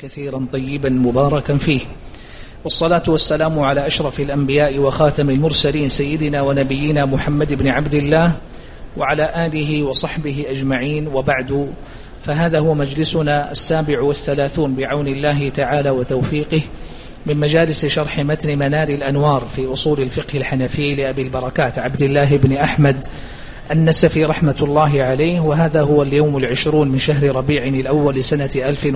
كثيرا طيبا مباركا فيه، والصلاة والسلام على أشرف الأنبياء وخاتم المرسلين سيدنا ونبينا محمد بن عبد الله وعلى آله وصحبه أجمعين، وبعد، فهذا هو مجلسنا 37 بعون الله تعالى وتوفيقه من مجالس شرح متن منار الأنوار في أصول الفقه الحنفي لأبي البركات عبد الله بن أحمد النسفي رحمة الله عليه. وهذا هو اليوم 20 من شهر ربيع الأول سنة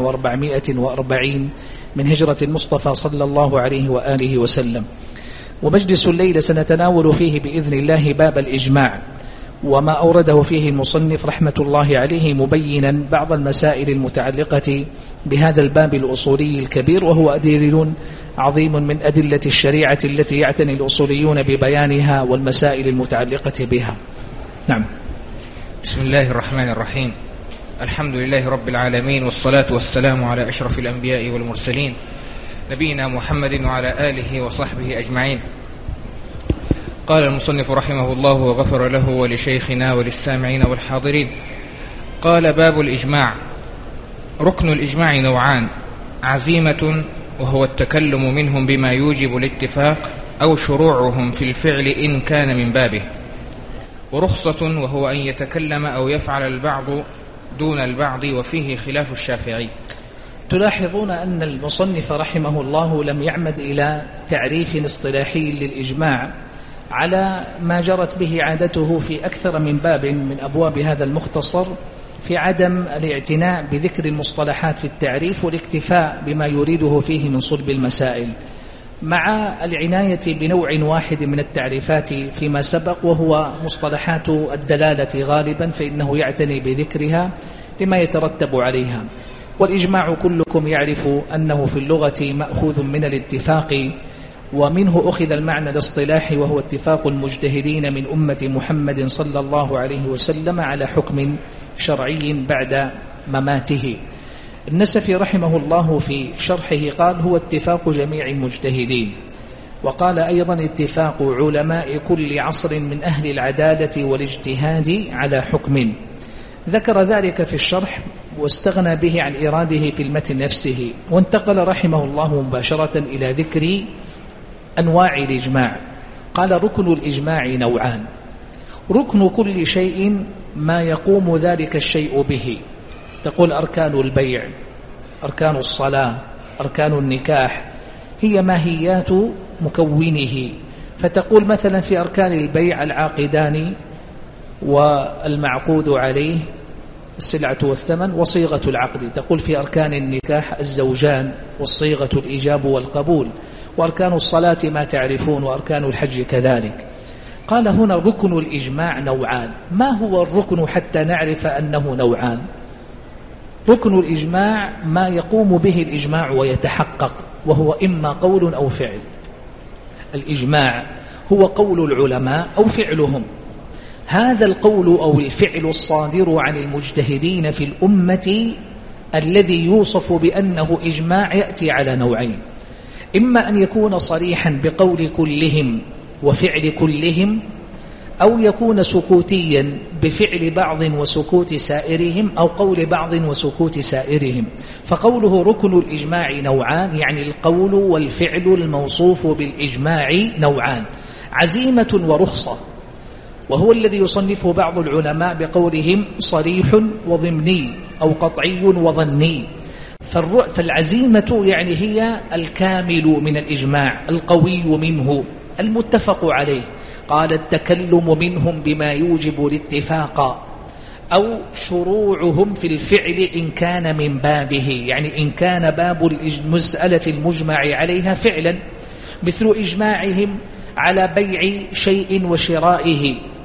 1440 من هجرة المصطفى صلى الله عليه وآله وسلم. ومجلس الليلة سنتناول فيه بإذن الله باب الإجماع وما أورده فيه المصنف رحمة الله عليه، مبينا بعض المسائل المتعلقة بهذا الباب الأصولي الكبير، وهو دليل عظيم من أدلة الشريعة التي يعتني الأصوليون ببيانها والمسائل المتعلقة بها. نعم. بسم الله الرحمن الرحيم. الحمد لله رب العالمين، والصلاة والسلام على أشرف الأنبياء والمرسلين نبينا محمد وعلى آله وصحبه أجمعين. قال المصنف رحمه الله وغفر له ولشيخنا وللسامعين والحاضرين. قال: باب الإجماع. ركن الإجماع نوعان: عزيمة وهو التكلم منهم بما يوجب الاتفاق أو شروعهم في الفعل إن كان من بابه، ورخصة وهو أن يتكلم أو يفعل البعض دون البعض، وفيه خلاف الشافعي. تلاحظون أن المصنف رحمه الله لم يعمد إلى تعريف اصطلاحي للإجماع على ما جرت به عادته في أكثر من باب من أبواب هذا المختصر، في عدم الاعتناء بذكر المصطلحات في التعريف والاكتفاء بما يريده فيه من صلب المسائل، مع العناية بنوع واحد من التعريفات فيما سبق، وهو مصطلحات الدلالة غالبا، فإنه يعتني بذكرها لما يترتب عليها. والإجماع كلكم يعرف أنه في اللغة مأخوذ من الاتفاق، ومنه أخذ المعنى الاصطلاحي، وهو اتفاق المجتهدين من أمة محمد صلى الله عليه وسلم على حكم شرعي بعد مماته. النسفي رحمه الله في شرحه قال: هو اتفاق جميع المجتهدين. وقال أيضا: اتفاق علماء كل عصر من أهل العدالة والاجتهاد على حكم. ذكر ذلك في الشرح واستغنى به عن إراده في المتن نفسه، وانتقل رحمه الله مباشرة إلى ذكر أنواع الإجماع. قال: ركن الإجماع نوعان: ركن كل شيء ما يقوم ذلك الشيء به. تقول أركان البيع، أركان الصلاة، أركان النكاح، هي ماهيات مكونه. فتقول مثلا في أركان البيع: العاقدان والمعقود عليه، السلعة والثمن، وصيغة العقد. تقول في أركان النكاح: الزوجان، والصيغة الإيجاب والقبول، وأركان الصلاة ما تعرفون، وأركان الحج كذلك. قال هنا: ركن الإجماع نوعان. ما هو الركن حتى نعرف أنه نوعان؟ ركن الإجماع ما يقوم به الإجماع ويتحقق، وهو إما قول أو فعل. الإجماع هو قول العلماء أو فعلهم. هذا القول أو الفعل الصادر عن المجتهدين في الأمة الذي يوصف بأنه إجماع يأتي على نوعين: إما أن يكون صريحا بقول كلهم وفعل كلهم، أو يكون سكوتيا بفعل بعض وسكوت سائرهم، أو قول بعض وسكوت سائرهم. فقوله ركن الإجماع نوعان، يعني القول والفعل الموصوف بالإجماع نوعان: عزيمة ورخصة، وهو الذي يصنفه بعض العلماء بقولهم صريح وضمني، أو قطعي وظني. فالعزيمة يعني هي الكامل من الإجماع، القوي منه، المتفق عليه. قال: التكلم منهم بما يوجب الاتفاق أو شروعهم في الفعل إن كان من بابه، يعني إن كان باب المسألة المجمع عليها فعلا، مثل إجماعهم على بيع شيء وشرائه،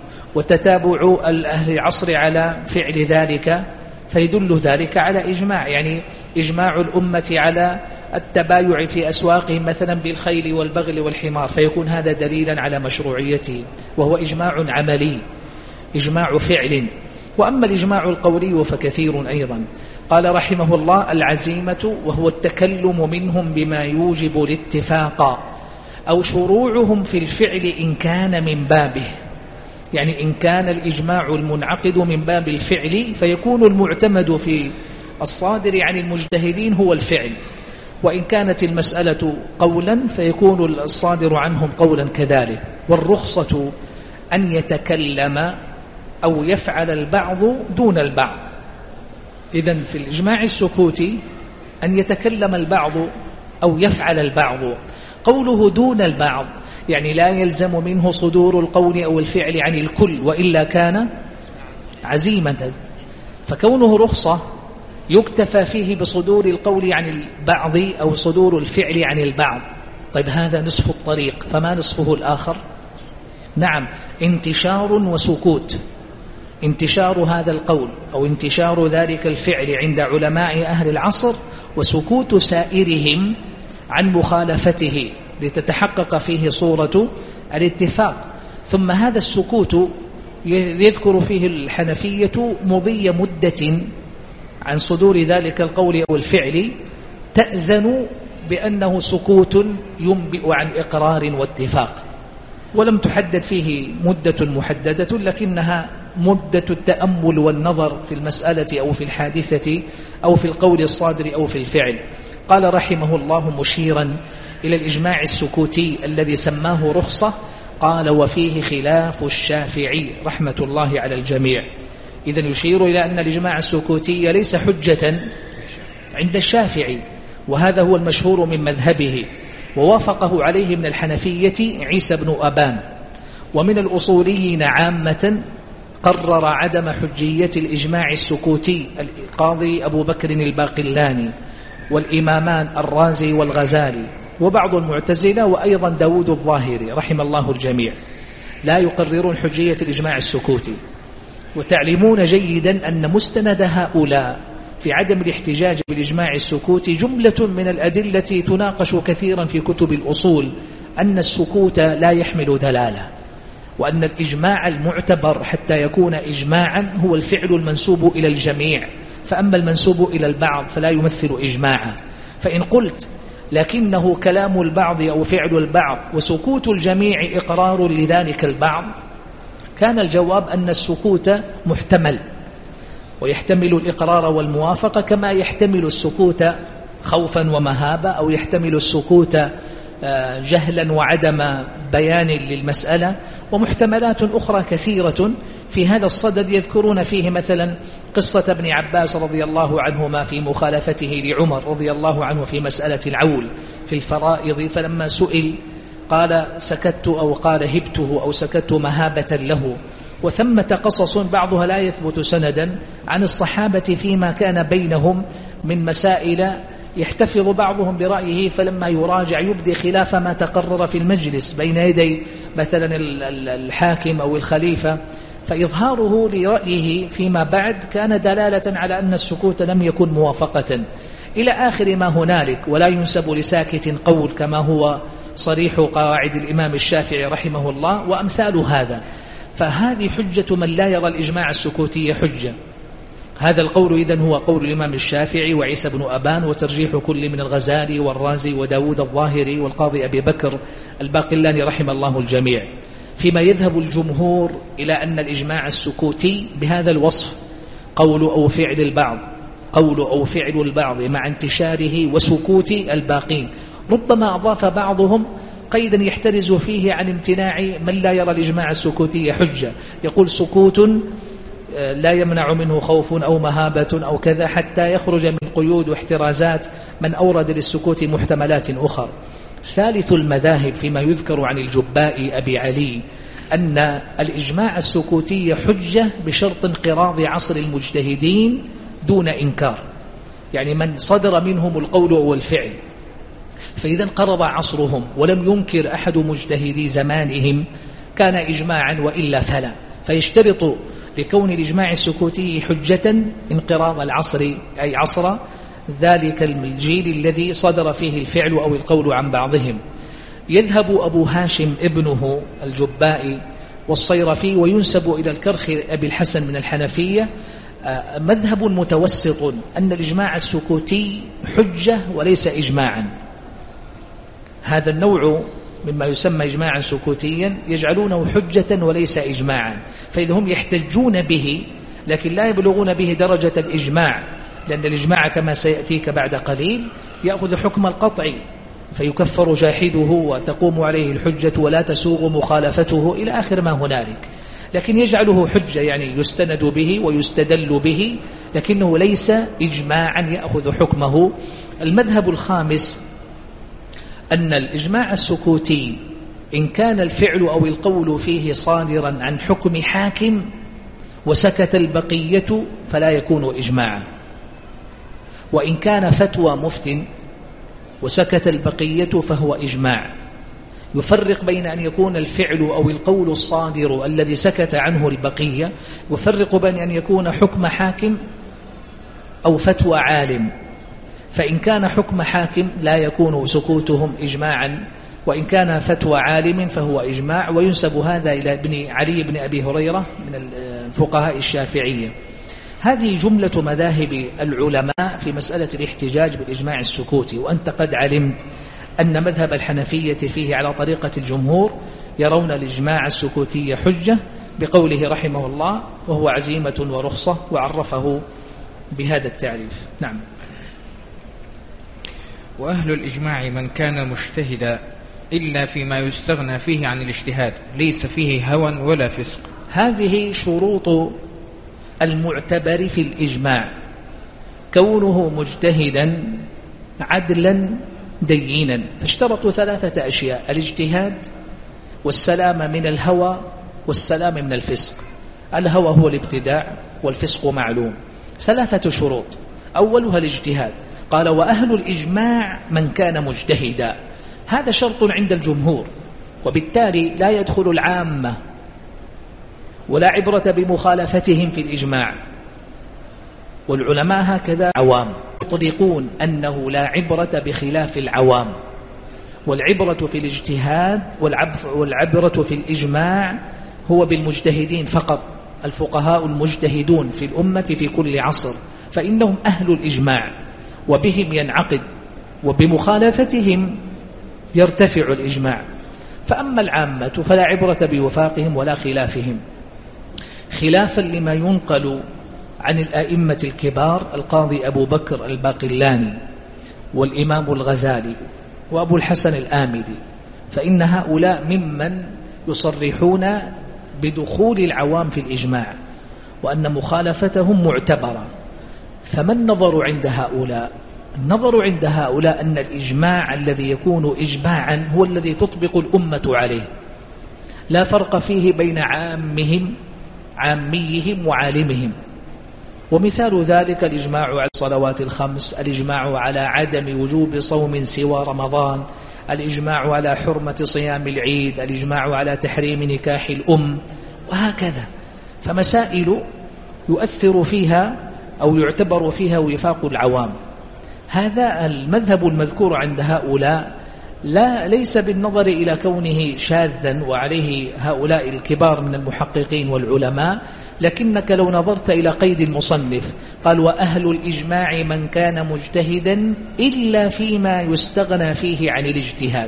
وتتابع أهل العصر على فعل ذلك، فيدل ذلك على إجماع، يعني إجماع الأمة على التبايع في أسواقهم مثلا بالخيل والبغل والحمار، فيكون هذا دليلا على مشروعيته، وهو إجماع عملي، إجماع فعل. وأما الإجماع القولي فكثير أيضا. قال رحمه الله: العزيمة وهو التكلم منهم بما يوجب الاتفاق أو شروعهم في الفعل إن كان من بابه، يعني إن كان الإجماع المنعقد من باب الفعل فيكون المعتمد في الصادر عن المجتهدين هو الفعل، وإن كانت المسألة قولا فيكون الصادر عنهم قولا كذلك. والرخصة أن يتكلم أو يفعل البعض دون البعض. إذن في الإجماع السكوتي أن يتكلم البعض أو يفعل البعض. قوله دون البعض يعني لا يلزم منه صدور القول أو الفعل عن الكل، وإلا كان عزيمة. فكونه رخصة يكتفى فيه بصدور القول عن البعض أو صدور الفعل عن البعض. طيب هذا نصف الطريق، فما نصفه الآخر؟ نعم، انتشار وسكوت. انتشار هذا القول أو انتشار ذلك الفعل عند علماء أهل العصر، وسكوت سائرهم عن مخالفته لتتحقق فيه صورة الاتفاق. ثم هذا السكوت يذكر فيه الحنفية مضي مدة عن صدور ذلك القول أو الفعل تأذن بأنه سكوت ينبئ عن إقرار واتفاق، ولم تحدد فيه مدة محددة، لكنها مدة التأمل والنظر في المسألة أو في الحادثة أو في القول الصادر أو في الفعل. قال رحمه الله مشيرا إلى الإجماع السكوتي الذي سماه رخصة، قال وفيه خلاف الشافعي رحمة الله على الجميع. إذن يشير إلى أن الإجماع السكوتي ليس حجة عند الشافعي، وهذا هو المشهور من مذهبه، ووافقه عليه من الحنفية عيسى بن أبان. ومن الأصوليين عامة قرر عدم حجية الإجماع السكوتي القاضي أبو بكر الباقلاني والإمامان الرازي والغزالي وبعض المعتزلة وأيضا داود الظاهري رحم الله الجميع، لا يقررون حجية الإجماع السكوتي. وتعلمون جيدا أن مستند هؤلاء في عدم الاحتجاج بالإجماع السكوتي جملة من الأدلة تناقش كثيرا في كتب الأصول، أن السكوت لا يحمل دلالة، وأن الإجماع المعتبر حتى يكون إجماعا هو الفعل المنسوب إلى الجميع، فأما المنسوب إلى البعض فلا يمثل إجماعا. فإن قلت لكنه كلام البعض أو فعل البعض وسكوت الجميع إقرار لذلك البعض، كان الجواب أن السكوت محتمل، ويحتمل الإقرار والموافقة كما يحتمل السكوت خوفا ومهابة، أو يحتمل السكوت جهلا وعدم بيان للمسألة، ومحتملات أخرى كثيرة في هذا الصدد. يذكرون فيه مثلا قصة ابن عباس رضي الله عنهما في مخالفته لعمر رضي الله عنه في مسألة العول في الفرائض، فلما سئل قال سكت أو قال هبته أو سكت مهابة له. وثمة قصص بعضها لا يثبت سندا عن الصحابة فيما كان بينهم من مسائل يحتفظ بعضهم برأيه، فلما يراجع يبدي خلاف ما تقرر في المجلس بين يدي مثلا الحاكم أو الخليفة، فإظهاره لرأيه فيما بعد كان دلالة على أن السكوت لم يكن موافقة إلى آخر ما هنالك. ولا ينسب لساكت قول كما هو صريح قواعد الإمام الشافعي رحمه الله وأمثال هذا. فهذه حجة من لا يرى الإجماع السكوتي حجة. هذا القول إذن هو قول الإمام الشافعي وعيسى بن أبان، وترجيح كل من الغزالي والرازي وداود الظاهري والقاضي أبي بكر الباقلاني رحم الله الجميع. فيما يذهب الجمهور إلى أن الإجماع السكوتي بهذا الوصف قول أو فعل البعض، قول أو فعل البعض مع انتشاره وسكوت الباقين. ربما أضاف بعضهم قيدا يحترز فيه عن امتناع من لا يرى الإجماع السكوتي حجة، يقول سكوت لا يمنع منه خوف أو مهابة أو كذا، حتى يخرج من قيود واحترازات من أورد للسكوت محتملات أخرى. ثالث المذاهب فيما يذكر عن الجباء أبي علي أن الإجماع السكوتي حجة بشرط انقراض عصر المجتهدين دون إنكار، يعني من صدر منهم القول والفعل فإذا انقرض عصرهم ولم ينكر أحد مجتهدي زمانهم كان إجماعا، وإلا فلا. فيشترط لكون الإجماع السكوتي حجة انقراض العصر، أي عصر ذلك الجيل الذي صدر فيه الفعل أو القول عن بعضهم. يذهب أبو هاشم ابنه الجبائي والصيرفي وينسب إلى الكرخي أبي الحسن من الحنفية مذهب متوسط أن الإجماع السكوتي حجة وليس إجماعا. هذا النوع مما يسمى إجماعا سكوتيا يجعلونه حجة وليس إجماعا، فإذا هم يحتجون به لكن لا يبلغون به درجة الإجماع، لأن الإجماع كما سيأتيك بعد قليل يأخذ حكم القطع، فيكفر جاحده وتقوم عليه الحجة ولا تسوغ مخالفته إلى آخر ما هنالك، لكن يجعله حجة يعني يستند به ويستدل به، لكنه ليس إجماعا يأخذ حكمه. المذهب الخامس أن الإجماع السكوتي إن كان الفعل أو القول فيه صادرا عن حكم حاكم وسكت البقية فلا يكون إجماعا، وإن كان فتوى مفت وسكت البقية فهو إجماع. يفرق بين أن يكون الفعل أو القول الصادر الذي سكت عنه البقية، يفرق بين أن يكون حكم حاكم أو فتوى عالم. فإن كان حكم حاكم لا يكون سكوتهم إجماعا، وإن كان فتوى عالم فهو إجماع. وينسب هذا إلى ابن علي بن أبي هريرة من الفقهاء الشافعية. هذه جملة مذاهب العلماء في مسألة الاحتجاج بالإجماع السكوتي. وأنت قد علمت أن مذهب الحنفية فيه على طريقة الجمهور، يرون الإجماع السكوتي حجة بقوله رحمه الله وهو عزيمة ورخصة، وعرفه بهذا التعريف. نعم. وأهل الإجماع من كان مجتهدا إلا فيما يستغنى فيه عن الاجتهاد، ليس فيه هوى ولا فسق. هذه شروط المعتبر في الإجماع: كونه مجتهدا عدلا دينا. فاشترطوا 3 أشياء: الاجتهاد والسلام من الهوى والسلام من الفسق. الهوى هو الابتداع والفسق معلوم. 3 شروط، أولها الاجتهاد. قال وأهل الإجماع من كان مجتهدا، هذا شرط عند الجمهور، وبالتالي لا يدخل العامة ولا عبرة بمخالفتهم في الإجماع. والعلماء هكذا عوام يطلقون أنه لا عبرة بخلاف العوام، والعبرة في الاجتهاد والعبرة في الإجماع هو بالمجتهدين فقط، الفقهاء المجتهدون في الأمة في كل عصر، فإنهم أهل الإجماع وبهم ينعقد، وبمخالفتهم يرتفع الإجماع. فأما العامة فلا عبرة بوفاقهم ولا خلافهم، خلافا لما ينقل عن الأئمة الكبار: القاضي أبو بكر الباقلاني والإمام الغزالي وأبو الحسن الآمدي، فإن هؤلاء ممن يصرحون بدخول العوام في الإجماع وأن مخالفتهم معتبرة. فما النظر عند هؤلاء؟ النظر عند هؤلاء أن الإجماع الذي يكون إجماعا هو الذي تطبق الأمة عليه، لا فرق فيه بين عاميهم وعالمهم. ومثال ذلك الإجماع على الصلوات الخمس، الإجماع على عدم وجوب صوم سوى رمضان، الإجماع على حرمة صيام العيد، الإجماع على تحريم نكاح الأم، وهكذا. فمسائل يؤثر فيها أو يعتبر فيها وفاق العوام. هذا المذهب المذكور عند هؤلاء ليس بالنظر إلى كونه شاذا وعليه هؤلاء الكبار من المحققين والعلماء، لكنك لو نظرت إلى قيد المصنف قال وأهل الإجماع من كان مجتهدا إلا فيما يستغنى فيه عن الاجتهاد،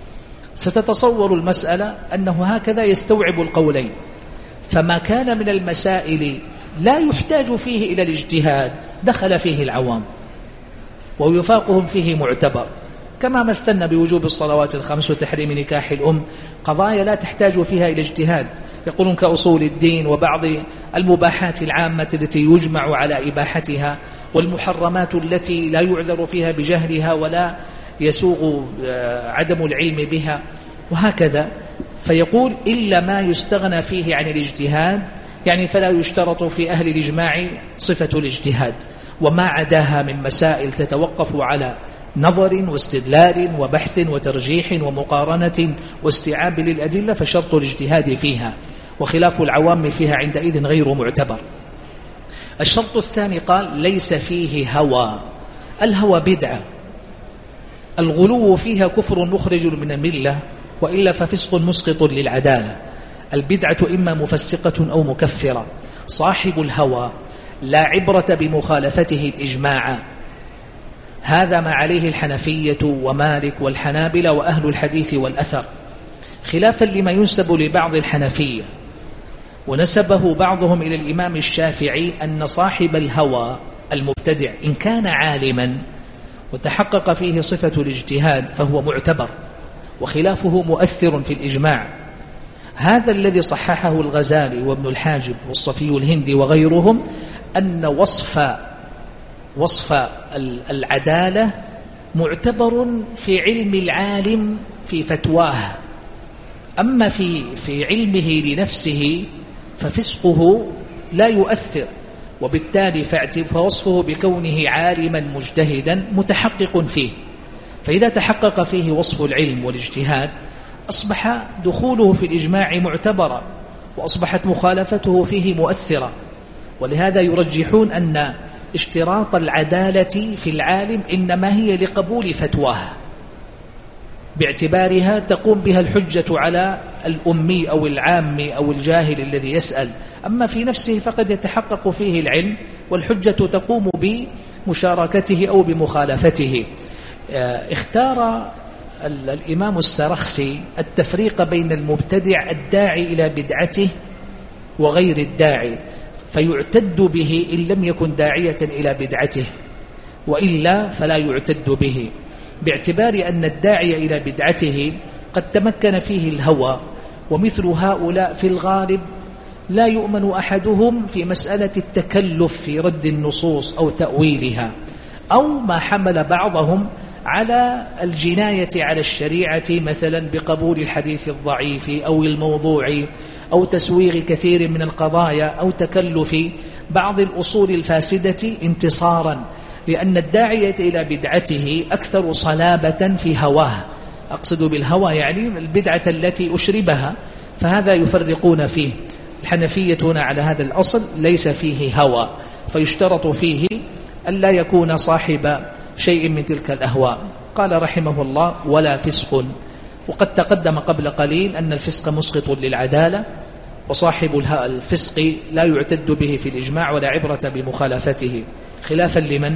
ستتصور المسألة أنه هكذا يستوعب القولين. فما كان من المسائل لا يحتاج فيه إلى الاجتهاد دخل فيه العوام ويفاقهم فيه معتبر، كما مثلنا بوجوب الصلوات الخمس وتحريم نكاح الأم، قضايا لا تحتاج فيها إلى اجتهاد، يقولون كأصول الدين وبعض المباحات العامة التي يجمع على إباحتها، والمحرمات التي لا يعذر فيها بجهلها ولا يسوغ عدم العلم بها، وهكذا. فيقول إلا ما يستغنى فيه عن الاجتهاد، يعني فلا يشترط في أهل الإجماع صفة الاجتهاد، وما عداها من مسائل تتوقف على نظر واستدلال وبحث وترجيح ومقارنة واستيعاب للأدلة فشرط الاجتهاد فيها، وخلاف العوام فيها عندئذ غير معتبر. الشرط الثاني قال ليس فيه هوى. الهوى بدعة، الغلو فيها كفر مخرج من الملة، وإلا ففسق مسقط للعدالة. البدعة إما مفسقة أو مكفرة. صاحب الهوى لا عبرة بمخالفته الإجماع، هذا ما عليه الحنفية ومالك والحنابلة وأهل الحديث والأثر، خلافا لما ينسب لبعض الحنفية، ونسبه بعضهم إلى الإمام الشافعي أن صاحب الهوى المبتدع إن كان عالما وتحقق فيه صفة الاجتهاد فهو معتبر، وخلافه مؤثر في الإجماع. هذا الذي صححه الغزالي وابن الحاجب والصفي الهندي وغيرهم، أن وصف العدالة معتبر في علم العالم في فتواه، أما في علمه لنفسه ففسقه لا يؤثر، وبالتالي فوصفه بكونه عالما مجتهدا متحقق فيه. فإذا تحقق فيه وصف العلم والاجتهاد أصبح دخوله في الإجماع معتبرا، وأصبحت مخالفته فيه مؤثرة. ولهذا يرجحون أن اشتراط العدالة في العالم إنما هي لقبول فتواه، باعتبارها تقوم بها الحجة على الأمي أو العامي أو الجاهل الذي يسأل. أما في نفسه فقد يتحقق فيه العلم والحجة تقوم بمشاركته أو بمخالفته. اختار الإمام السرخسي التفريق بين المبتدع الداعي إلى بدعته وغير الداعي، فيعتد به إن لم يكن داعية إلى بدعته، وإلا فلا يعتد به، باعتبار أن الداعي إلى بدعته قد تمكن فيه الهوى، ومثل هؤلاء في الغالب لا يؤمن أحدهم في مسألة التكلف في رد النصوص أو تأويلها، أو ما حمل بعضهم على الجناية على الشريعة مثلا بقبول الحديث الضعيف أو الموضوع أو تسويغ كثير من القضايا أو تكلف بعض الأصول الفاسدة انتصارا، لأن الداعية إلى بدعته أكثر صلابة في هواه. أقصد بالهوى يعني البدعة التي أشربها، فهذا يفرقون فيه. الحنفية هنا على هذا الأصل ليس فيه هوى، فيشترط فيه أن لا يكون صاحب شيء من تلك الأهواء. قال رحمه الله: ولا فسق. وقد تقدم قبل قليل أن الفسق مسقط للعدالة، وصاحب الفسق لا يعتد به في الإجماع ولا عبرة بمخالفته، خلافا لمن؟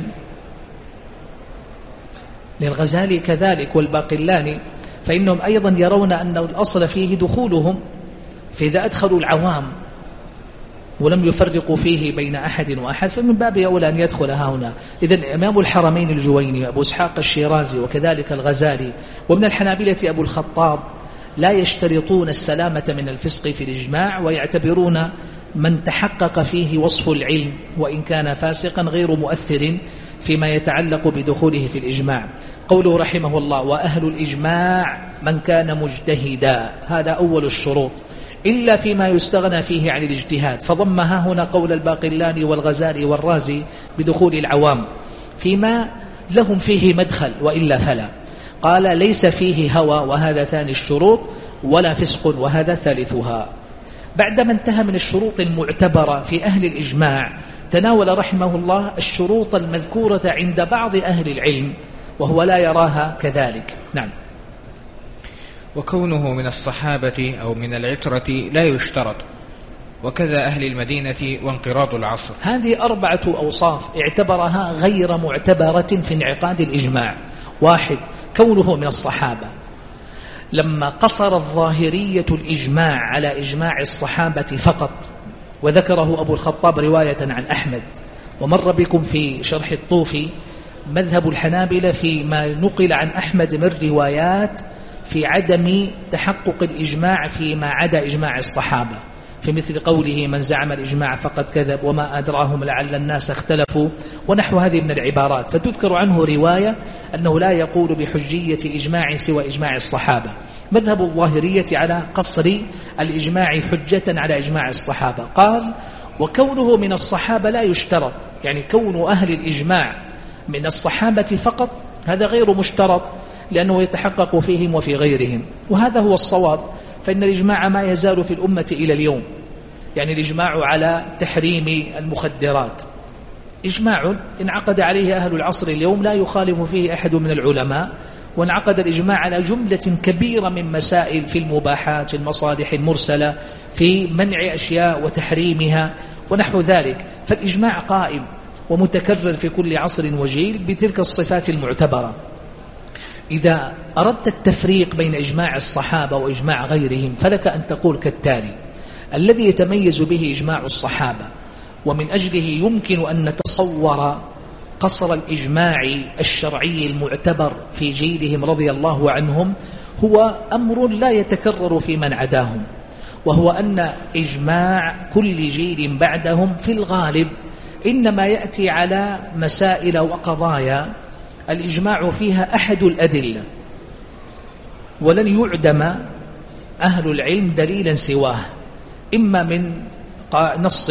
للغزالي كذلك والباقلاني، فإنهم أيضا يرون أن الأصل فيه دخولهم، فإذا أدخلوا العوام ولم يفرقوا فيه بين أحد وأحد فمن باب أولى أن يدخل هنا. إذن إمام الحرمين الجويني أبو إسحاق الشيرازي وكذلك الغزالي ومن الحنابلة أبو الخطاب لا يشترطون السلامة من الفسق في الإجماع، ويعتبرون من تحقق فيه وصف العلم وإن كان فاسقا غير مؤثر فيما يتعلق بدخوله في الإجماع. قوله رحمه الله: وأهل الإجماع من كان مجتهدا، هذا أول الشروط، إلا فيما يستغنى فيه عن الاجتهاد، فضمها هنا قول الباقلاني والغزالي والرازي بدخول العوام فيما لهم فيه مدخل، وإلا فلا. قال: ليس فيه هوى، وهذا ثاني الشروط، ولا فسق، وهذا ثالثها. بعدما انتهى من الشروط المعتبرة في أهل الإجماع تناول رحمه الله الشروط المذكورة عند بعض أهل العلم وهو لا يراها كذلك. نعم. وكونه من الصحابة أو من العترة لا يشترط، وكذا أهل المدينة وانقراض العصر. هذه 4 أوصاف اعتبرها غير معتبرة في انعقاد الإجماع. 1: كونه من الصحابة، لما قصر الظاهرية الإجماع على إجماع الصحابة فقط، وذكره أبو الخطاب رواية عن أحمد. ومر بكم في شرح الطوفي مذهب الحنابلة فيما نقل عن أحمد من روايات في عدم تحقق الإجماع فيما عدا إجماع الصحابة، في مثل قوله: من زعم الإجماع فقد كذب، وما أدراهم لعل الناس اختلفوا، ونحو هذه من العبارات. فتذكر عنه رواية أنه لا يقول بحجية إجماع سوى إجماع الصحابة. مذهب الظاهرية على قصر الإجماع حجة على إجماع الصحابة. قال: وكونه من الصحابة لا يشترط، يعني كون أهل الإجماع من الصحابة فقط هذا غير مشترط، لأنه يتحقق فيهم وفي غيرهم، وهذا هو الصواب. فإن الإجماع ما يزال في الأمة إلى اليوم، يعني الإجماع على تحريم المخدرات إجماع انعقد عليه أهل العصر اليوم لا يخالف فيه أحد من العلماء، وانعقد الإجماع على جملة كبيرة من مسائل في المباحات، في المصالح المرسلة، في منع أشياء وتحريمها ونحو ذلك. فالإجماع قائم ومتكرر في كل عصر وجيل بتلك الصفات المعتبرة. إذا أردت التفريق بين إجماع الصحابة وإجماع غيرهم فلك أن تقول كالتالي: الذي يتميز به إجماع الصحابة ومن أجله يمكن أن نتصور قصر الإجماع الشرعي المعتبر في جيلهم رضي الله عنهم هو أمر لا يتكرر في من عداهم، وهو أن إجماع كل جيل بعدهم في الغالب إنما يأتي على مسائل وقضايا الإجماع فيها أحد الأدلة، ولن يعدم أهل العلم دليلا سواه، إما من نص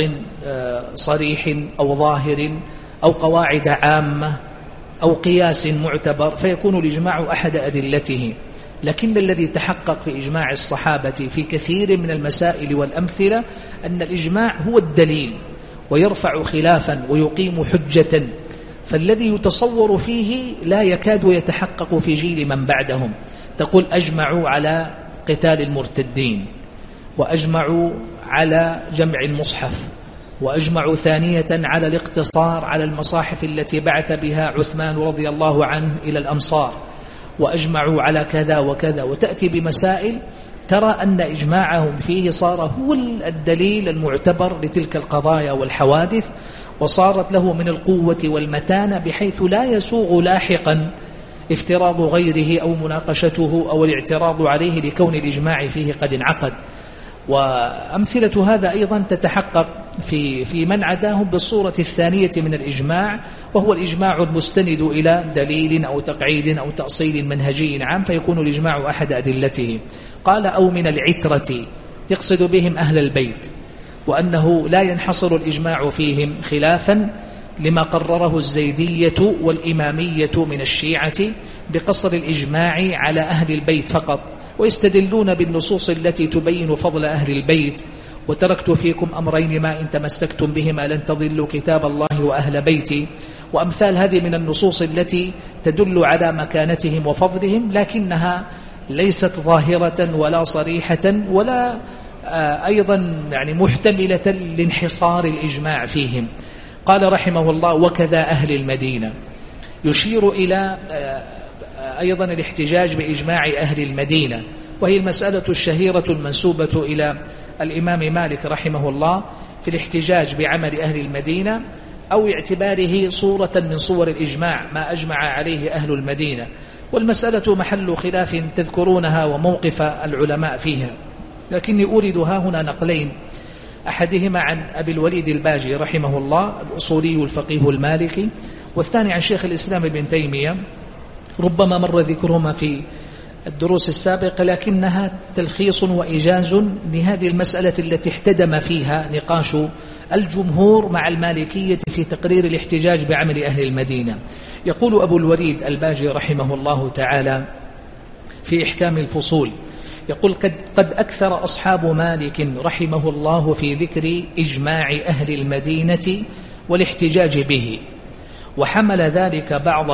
صريح أو ظاهر أو قواعد عامة أو قياس معتبر فيكون الإجماع أحد أدلته. لكن الذي تحقق في إجماع الصحابة في كثير من المسائل والأمثلة أن الإجماع هو الدليل ويرفع خلافا ويقيم حجة، فالذي يتصور فيه لا يكاد يتحقق في جيل من بعدهم. تقول أجمعوا على قتال المرتدين، وأجمعوا على جمع المصحف، وأجمعوا ثانية على الاقتصار على المصاحف التي بعث بها عثمان رضي الله عنه إلى الأمصار، وأجمعوا على كذا وكذا، وتأتي بمسائل ترى أن إجماعهم فيه صار هو الدليل المعتبر لتلك القضايا والحوادث، وصارت له من القوة والمتانة بحيث لا يسوغ لاحقا افتراض غيره أو مناقشته أو الاعتراض عليه لكون الإجماع فيه قد انعقد. وأمثلة هذا أيضا تتحقق في من عداهم بالصورة الثانية من الإجماع، وهو الإجماع المستند إلى دليل أو تقعيد أو تأصيل منهجي عام فيكون الإجماع أحد أدلته. قال أو من العترة، يقصد بهم أهل البيت، وأنه لا ينحصر الإجماع فيهم خلافا لما قرره الزيدية والإمامية من الشيعة بقصر الإجماع على أهل البيت فقط، ويستدلون بالنصوص التي تبين فضل أهل البيت، وتركت فيكم أمرين ما إن تمسكتم بهما لن تضلوا كتاب الله وأهل بيتي، وأمثال هذه من النصوص التي تدل على مكانتهم وفضلهم، لكنها ليست ظاهرة ولا صريحة ولا أيضا يعني محتملة لانحصار الإجماع فيهم. قال رحمه الله وكذا أهل المدينة، يشير إلى أيضا الاحتجاج بإجماع أهل المدينة، وهي المسألة الشهيرة المنسوبة إلى الإمام مالك رحمه الله في الاحتجاج بعمل أهل المدينة أو اعتباره صورة من صور الإجماع ما أجمع عليه أهل المدينة، والمسألة محل خلاف تذكرونها وموقف العلماء فيها، لكني أريد ها هنا نقلين، أحدهما عن أبي الوليد الباجي رحمه الله الأصولي الفقيه المالكي، والثاني عن شيخ الإسلام ابن تيمية، ربما مر ذكرهما في الدروس السابقة، لكنها تلخيص وإيجاز لهذه المسألة التي احتدم فيها نقاش الجمهور مع المالكية في تقرير الاحتجاج بعمل أهل المدينة. يقول أبو الوليد الباجي رحمه الله تعالى في إحكام الفصول، يقول قد أكثر أصحاب مالك رحمه الله في ذكر إجماع أهل المدينة والاحتجاج به، وحمل ذلك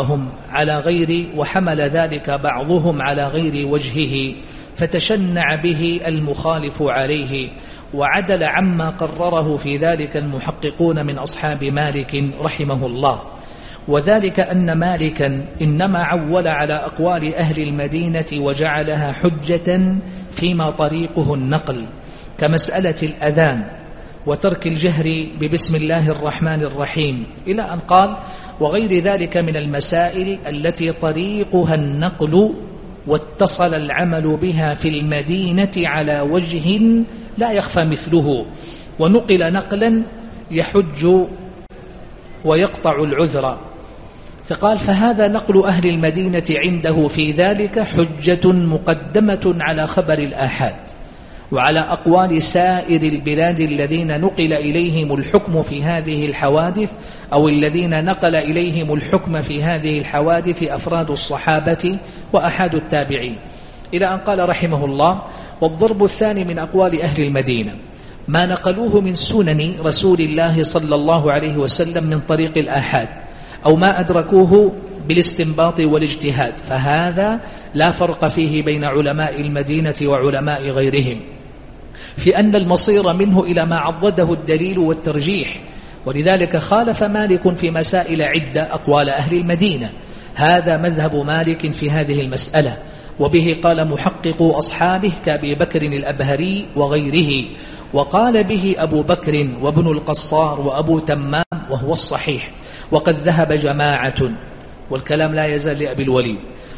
بعضهم على غير وجهه، فتشنع به المخالف عليه، وعدل عما قرره في ذلك المحققون من أصحاب مالك رحمه الله. وذلك أن مالكا إنما عول على أقوال أهل المدينة وجعلها حجة فيما طريقه النقل، كمسألة الأذان وترك الجهر ببسم الله الرحمن الرحيم، إلى أن قال وغير ذلك من المسائل التي طريقها النقل واتصل العمل بها في المدينة على وجه لا يخفى مثله، ونقل نقلا يحج ويقطع العذر، فقال فهذا نقل أهل المدينة عنده في ذلك حجة مقدمة على خبر الآحاد وعلى أقوال سائر البلاد الذين نقل إليهم الحكم في هذه الحوادث، أو الذين نقل إليهم الحكم في هذه الحوادث أفراد الصحابة وأحد التابعين، إلى أن قال رحمه الله والضرب الثاني من أقوال أهل المدينة ما نقلوه من سنن رسول الله صلى الله عليه وسلم من طريق الآحاد، أو ما أدركوه بالاستنباط والاجتهاد، فهذا لا فرق فيه بين علماء المدينة وعلماء غيرهم، في أن المصير منه إلى ما عضده الدليل والترجيح. ولذلك خالف مالك في مسائل عدة أقوال أهل المدينة، هذا مذهب مالك في هذه المسألة، وبه قال محقق أصحابه كأبي بكر الأبهري وغيره، وقال به أبو بكر وابن القصار وأبو تمام وهو الصحيح. وقد ذهب جماعة، والكلام لا يزال لأبي الوليد،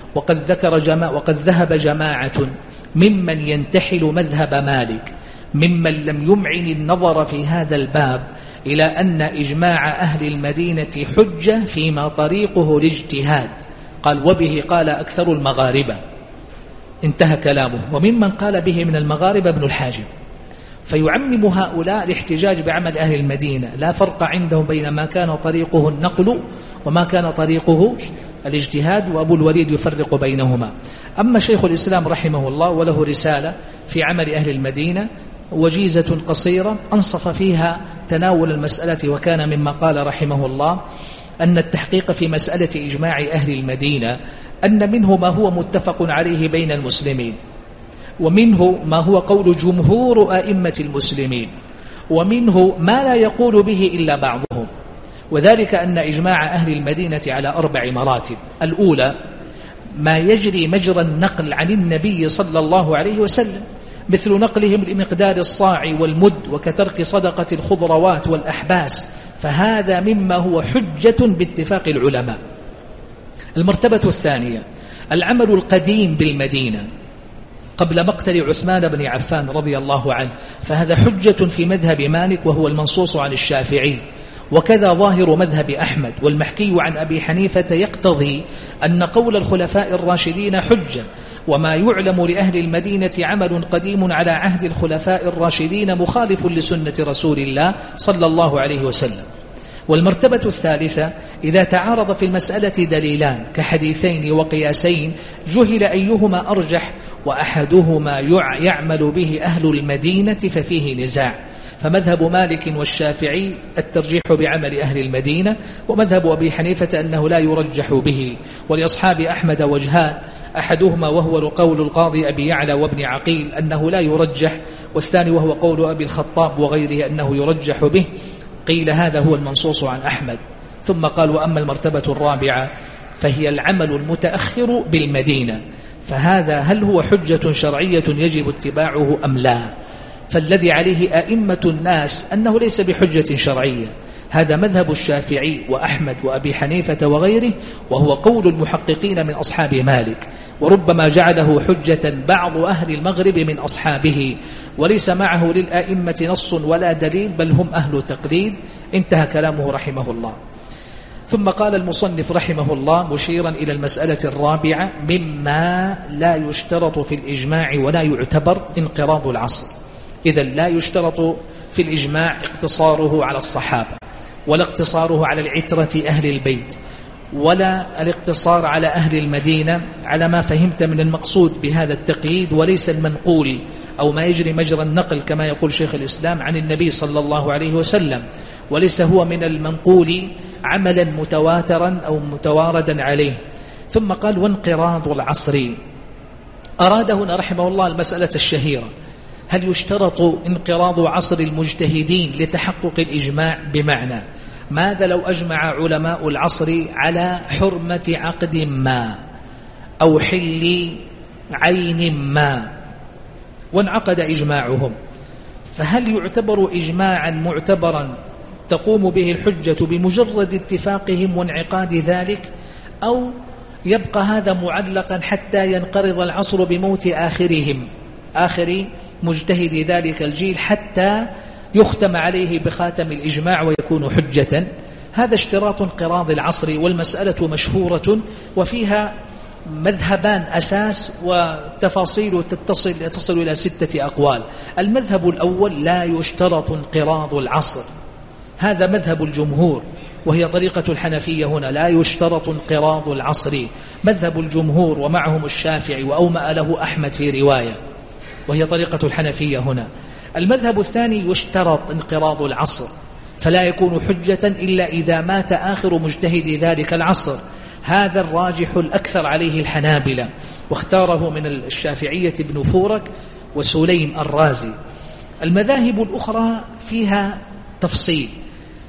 وقد ذهب جماعة ممن ينتحل مذهب مالك ممن لم يمعن النظر في هذا الباب إلى أن إجماع أهل المدينة حجة فيما طريقه الاجتهاد. قال وبه قال أكثر المغاربة، انتهى كلامه. وممن قال به من المغاربة ابن الحاجب. فيعمم هؤلاء الاحتجاج بعمل أهل المدينة، لا فرق عندهم بين ما كان طريقه النقل وما كان طريقه الاجتهاد، وأبو الوليد يفرق بينهما. أما شيخ الإسلام رحمه الله وله رسالة في عمل أهل المدينة وجيزة قصيرة أنصف فيها تناول المسألة، وكان مما قال رحمه الله أن التحقيق في مسألة إجماع أهل المدينة أن منه ما هو متفق عليه بين المسلمين، ومنه ما هو قول جمهور أئمة المسلمين، ومنه ما لا يقول به إلا بعضهم. وذلك أن إجماع أهل المدينة على 4 مراتب. الأولى ما يجري مجرى النقل عن النبي صلى الله عليه وسلم، مثل نقلهم لمقدار الصاع والمد، وكترك صدقة الخضروات والأحباس، فهذا مما هو حجة باتفاق العلماء. المرتبة الثانية العمل القديم بالمدينة قبل مقتل عثمان بن عفان رضي الله عنه، فهذا حجة في مذهب مالك وهو المنصوص عن الشافعي، وكذا ظاهر مذهب أحمد. والمحكي عن أبي حنيفة يقتضي أن قول الخلفاء الراشدين حجة، وما يعلم لأهل المدينة عمل قديم على عهد الخلفاء الراشدين مخالف لسنة رسول الله صلى الله عليه وسلم. والمرتبة الثالثة إذا تعارض في المسألة دليلان كحديثين وقياسين جهل أيهما أرجح، وأحدهما يعمل به أهل المدينة ففيه نزاع. فمذهب مالك والشافعي الترجيح بعمل أهل المدينة، ومذهب أبي حنيفة أنه لا يرجح به. ولأصحاب أحمد وجهان، أحدهما وهو قول القاضي أبي يعلى وابن عقيل أنه لا يرجح، والثاني وهو قول أبي الخطاب وغيره أنه يرجح به. قيل هذا هو المنصوص عن أحمد. ثم قال وأما المرتبة الرابعة فهي العمل المتأخر بالمدينة، فهذا هل هو حجة شرعية يجب اتباعه أم لا؟ فالذي عليه أئمة الناس أنه ليس بحجة شرعية، هذا مذهب الشافعي وأحمد وأبي حنيفة وغيره، وهو قول المحققين من أصحاب مالك، وربما جعله حجة بعض أهل المغرب من أصحابه، وليس معه للأئمة نص ولا دليل، بل هم أهل تقليد. انتهى كلامه رحمه الله. ثم قال المصنف رحمه الله مشيرا إلى المسألة الرابعة مما لا يشترط في الإجماع ولا يعتبر انقراض العصر. إذن لا يشترط في الإجماع اقتصاره على الصحابة، ولا اقتصاره على العترة أهل البيت، ولا الاقتصار على أهل المدينة على ما فهمت من المقصود بهذا التقييد، وليس المنقول أو ما يجري مجرى النقل كما يقول شيخ الإسلام عن النبي صلى الله عليه وسلم، وليس هو من المنقول عملا متواترا أو متواردا عليه. ثم قال وانقراض العصر، أراد هنا رحمه الله المسألة الشهيرة، هل يشترط انقراض عصر المجتهدين لتحقق الإجماع؟ بمعنى ماذا لو أجمع علماء العصر على حرمة عقد ما أو حل عين ما وانعقد إجماعهم، فهل يعتبر إجماعا معتبرا تقوم به الحجة بمجرد اتفاقهم وانعقاد ذلك، أو يبقى هذا معلقا حتى ينقرض العصر بموت آخرهم، آخر مجتهد ذلك الجيل، حتى يختم عليه بخاتم الإجماع ويكون حجة؟ هذا اشتراط انقراض العصر، والمسألة مشهورة وفيها مذهبان أساس وتفاصيل تصل إلى 6 أقوال. المذهب الأول لا يشترط انقراض العصر، هذا مذهب الجمهور، وهي طريقة الحنفية هنا، لا يشترط انقراض العصر، مذهب الجمهور ومعهم الشافعي وأومأ له أحمد في رواية، وهي طريقة الحنفية هنا. المذهب الثاني يشترط انقراض العصر، فلا يكون حجة إلا إذا مات آخر مجتهد ذلك العصر، هذا الراجح الأكثر عليه الحنابلة، واختاره من الشافعية ابن فورك وسليم الرازي. المذاهب الأخرى فيها تفصيل،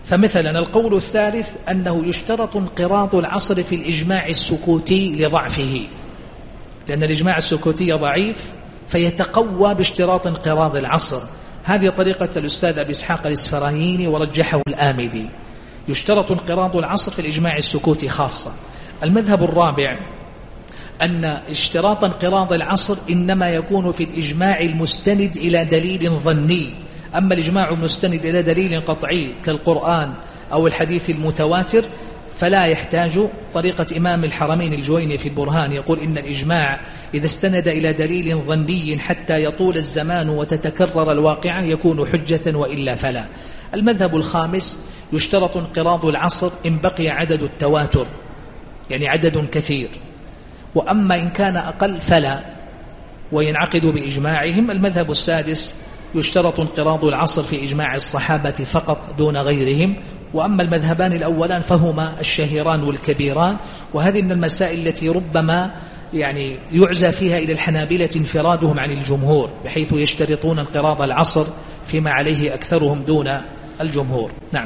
فمثلا القول الثالث أنه يشترط انقراض العصر في الإجماع السكوتي لضعفه، لأن الإجماع السكوتي ضعيف فيتقوى باشتراط انقراض العصر. هذه طريقة الأستاذ أبي إسحاق الإسفرايني ورجحه الآمدي، يشترط انقراض العصر في الإجماع السكوتي خاصة. المذهب الرابع أن اشتراط انقراض العصر إنما يكون في الإجماع المستند إلى دليل ظني، أما الإجماع المستند إلى دليل قطعي كالقرآن أو الحديث المتواتر فلا يحتاج. طريقة إمام الحرمين الجويني في البرهان يقول إن الإجماع إذا استند إلى دليل ظني حتى يطول الزمان وتتكرر الواقعة يكون حجة وإلا فلا. المذهب الخامس يشترط انقراض العصر إن بقي عدد التواتر، يعني عدد كثير، وأما إن كان أقل فلا وينعقد بإجماعهم. المذهب السادس يشترط انقراض العصر في إجماع الصحابة فقط دون غيرهم. وأما المذهبان الأولان فهما الشهيران والكبيران، وهذه من المسائل التي ربما يعني يعزى فيها إلى الحنابلة انفرادهم عن الجمهور، بحيث يشترطون انقراض العصر فيما عليه أكثرهم دون الجمهور. نعم.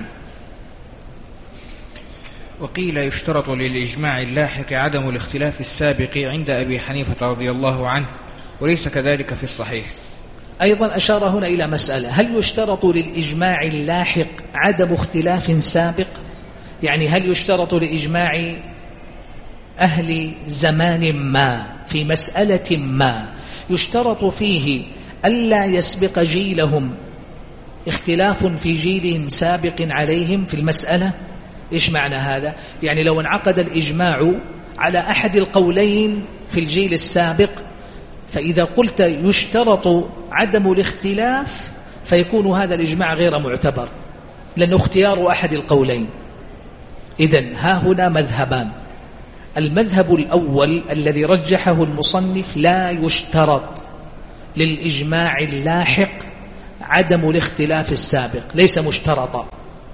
وقيل يشترط للإجماع اللاحق عدم الاختلاف السابق عند أبي حنيفة رضي الله عنه، وليس كذلك في الصحيح. أيضا أشار هنا إلى مسألة، هل يشترط للإجماع اللاحق عدم اختلاف سابق؟ يعني هل يشترط لإجماع أهل زمان ما في مسألة ما يشترط فيه ألا يسبق جيلهم اختلاف في جيل سابق عليهم في المسألة؟ إيش معنى هذا؟ يعني لو انعقد الإجماع على أحد القولين في الجيل السابق، فإذا قلت يشترط عدم الاختلاف فيكون هذا الإجماع غير معتبر، لأنه اختيار أحد القولين. إذن ها هنا مذهبان. المذهب الأول الذي رجحه المصنف لا يشترط للإجماع اللاحق عدم الاختلاف السابق، ليس مشترطا،